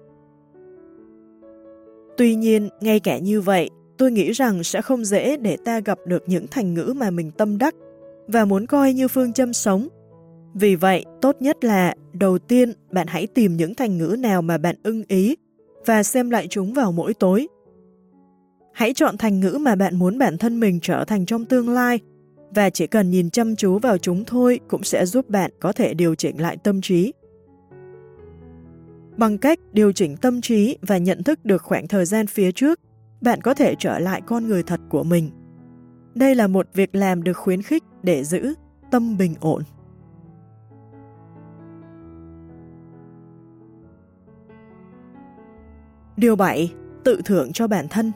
Tuy nhiên, ngay cả như vậy, tôi nghĩ rằng sẽ không dễ để ta gặp được những thành ngữ mà mình tâm đắc và muốn coi như phương châm sống. Vì vậy, tốt nhất là đầu tiên bạn hãy tìm những thành ngữ nào mà bạn ưng ý và xem lại chúng vào mỗi tối. Hãy chọn thành ngữ mà bạn muốn bản thân mình trở thành trong tương lai, và chỉ cần nhìn chăm chú vào chúng thôi cũng sẽ giúp bạn có thể điều chỉnh lại tâm trí. Bằng cách điều chỉnh tâm trí và nhận thức được khoảng thời gian phía trước, bạn có thể trở lại con người thật của mình. Đây là một việc làm được khuyến khích để giữ tâm bình ổn. Điều bảy. Tự thưởng cho bản thân.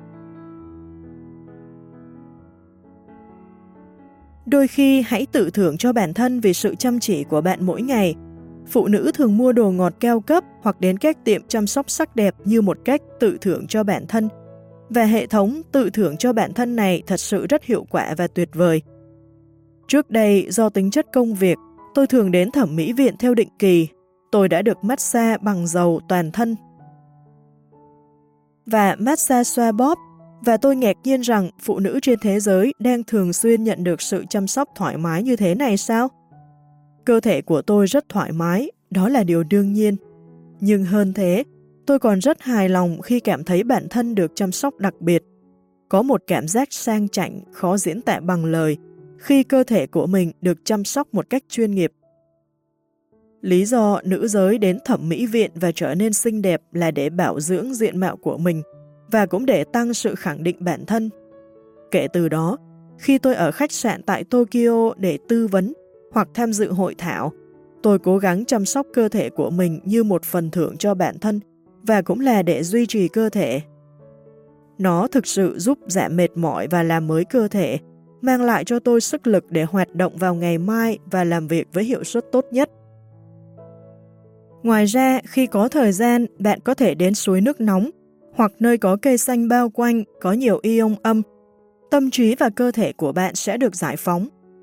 Đôi khi hãy tự thưởng cho bản thân vì sự chăm chỉ của bạn mỗi ngày. Phụ nữ thường mua đồ ngọt cao cấp hoặc đến các tiệm chăm sóc sắc đẹp như một cách tự thưởng cho bản thân. Và hệ thống tự thưởng cho bản thân này thật sự rất hiệu quả và tuyệt vời. Trước đây, do tính chất công việc, tôi thường đến thẩm mỹ viện theo định kỳ. Tôi đã được massage bằng dầu toàn thân và massage xoa bóp, và tôi ngạc nhiên rằng phụ nữ trên thế giới đang thường xuyên nhận được sự chăm sóc thoải mái như thế này sao? Cơ thể của tôi rất thoải mái, đó là điều đương nhiên. Nhưng hơn thế, tôi còn rất hài lòng khi cảm thấy bản thân được chăm sóc đặc biệt. Có một cảm giác sang chảnh, khó diễn tả bằng lời, khi cơ thể của mình được chăm sóc một cách chuyên nghiệp. Lý do nữ giới đến thẩm mỹ viện và trở nên xinh đẹp là để bảo dưỡng diện mạo của mình và cũng để tăng sự khẳng định bản thân. Kể từ đó, khi tôi ở khách sạn tại Tokyo để tư vấn hoặc tham dự hội thảo, tôi cố gắng chăm sóc cơ thể của mình như một phần thưởng cho bản thân và cũng là để duy trì cơ thể. Nó thực sự giúp giảm mệt mỏi và làm mới cơ thể, mang lại cho tôi sức lực để hoạt động vào ngày mai và làm việc với hiệu suất tốt nhất. Ngoài ra, khi có thời gian, bạn có thể đến suối nước nóng hoặc nơi có cây xanh bao quanh, có nhiều ion âm. Tâm trí và cơ thể của bạn sẽ được giải phóng.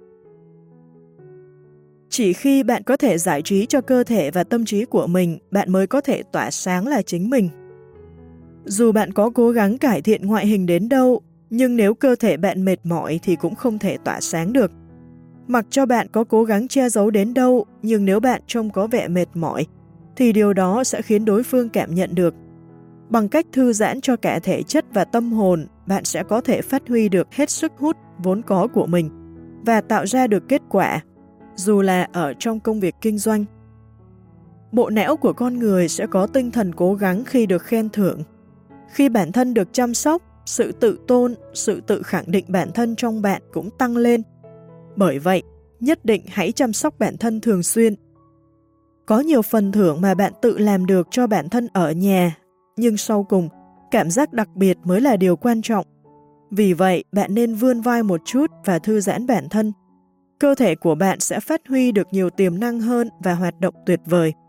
Chỉ khi bạn có thể giải trí cho cơ thể và tâm trí của mình, bạn mới có thể tỏa sáng là chính mình. Dù bạn có cố gắng cải thiện ngoại hình đến đâu, nhưng nếu cơ thể bạn mệt mỏi thì cũng không thể tỏa sáng được. Mặc cho bạn có cố gắng che giấu đến đâu, nhưng nếu bạn trông có vẻ mệt mỏi, thì điều đó sẽ khiến đối phương cảm nhận được. Bằng cách thư giãn cho cả thể chất và tâm hồn, bạn sẽ có thể phát huy được hết sức hút vốn có của mình và tạo ra được kết quả, dù là ở trong công việc kinh doanh. Bộ não của con người sẽ có tinh thần cố gắng khi được khen thưởng. Khi bản thân được chăm sóc, sự tự tôn, sự tự khẳng định bản thân trong bạn cũng tăng lên. Bởi vậy, nhất định hãy chăm sóc bản thân thường xuyên. Có nhiều phần thưởng mà bạn tự làm được cho bản thân ở nhà, nhưng sau cùng, cảm giác đặc biệt mới là điều quan trọng. Vì vậy, bạn nên vươn vai một chút và thư giãn bản thân. Cơ thể của bạn sẽ phát huy được nhiều tiềm năng hơn và hoạt động tuyệt vời.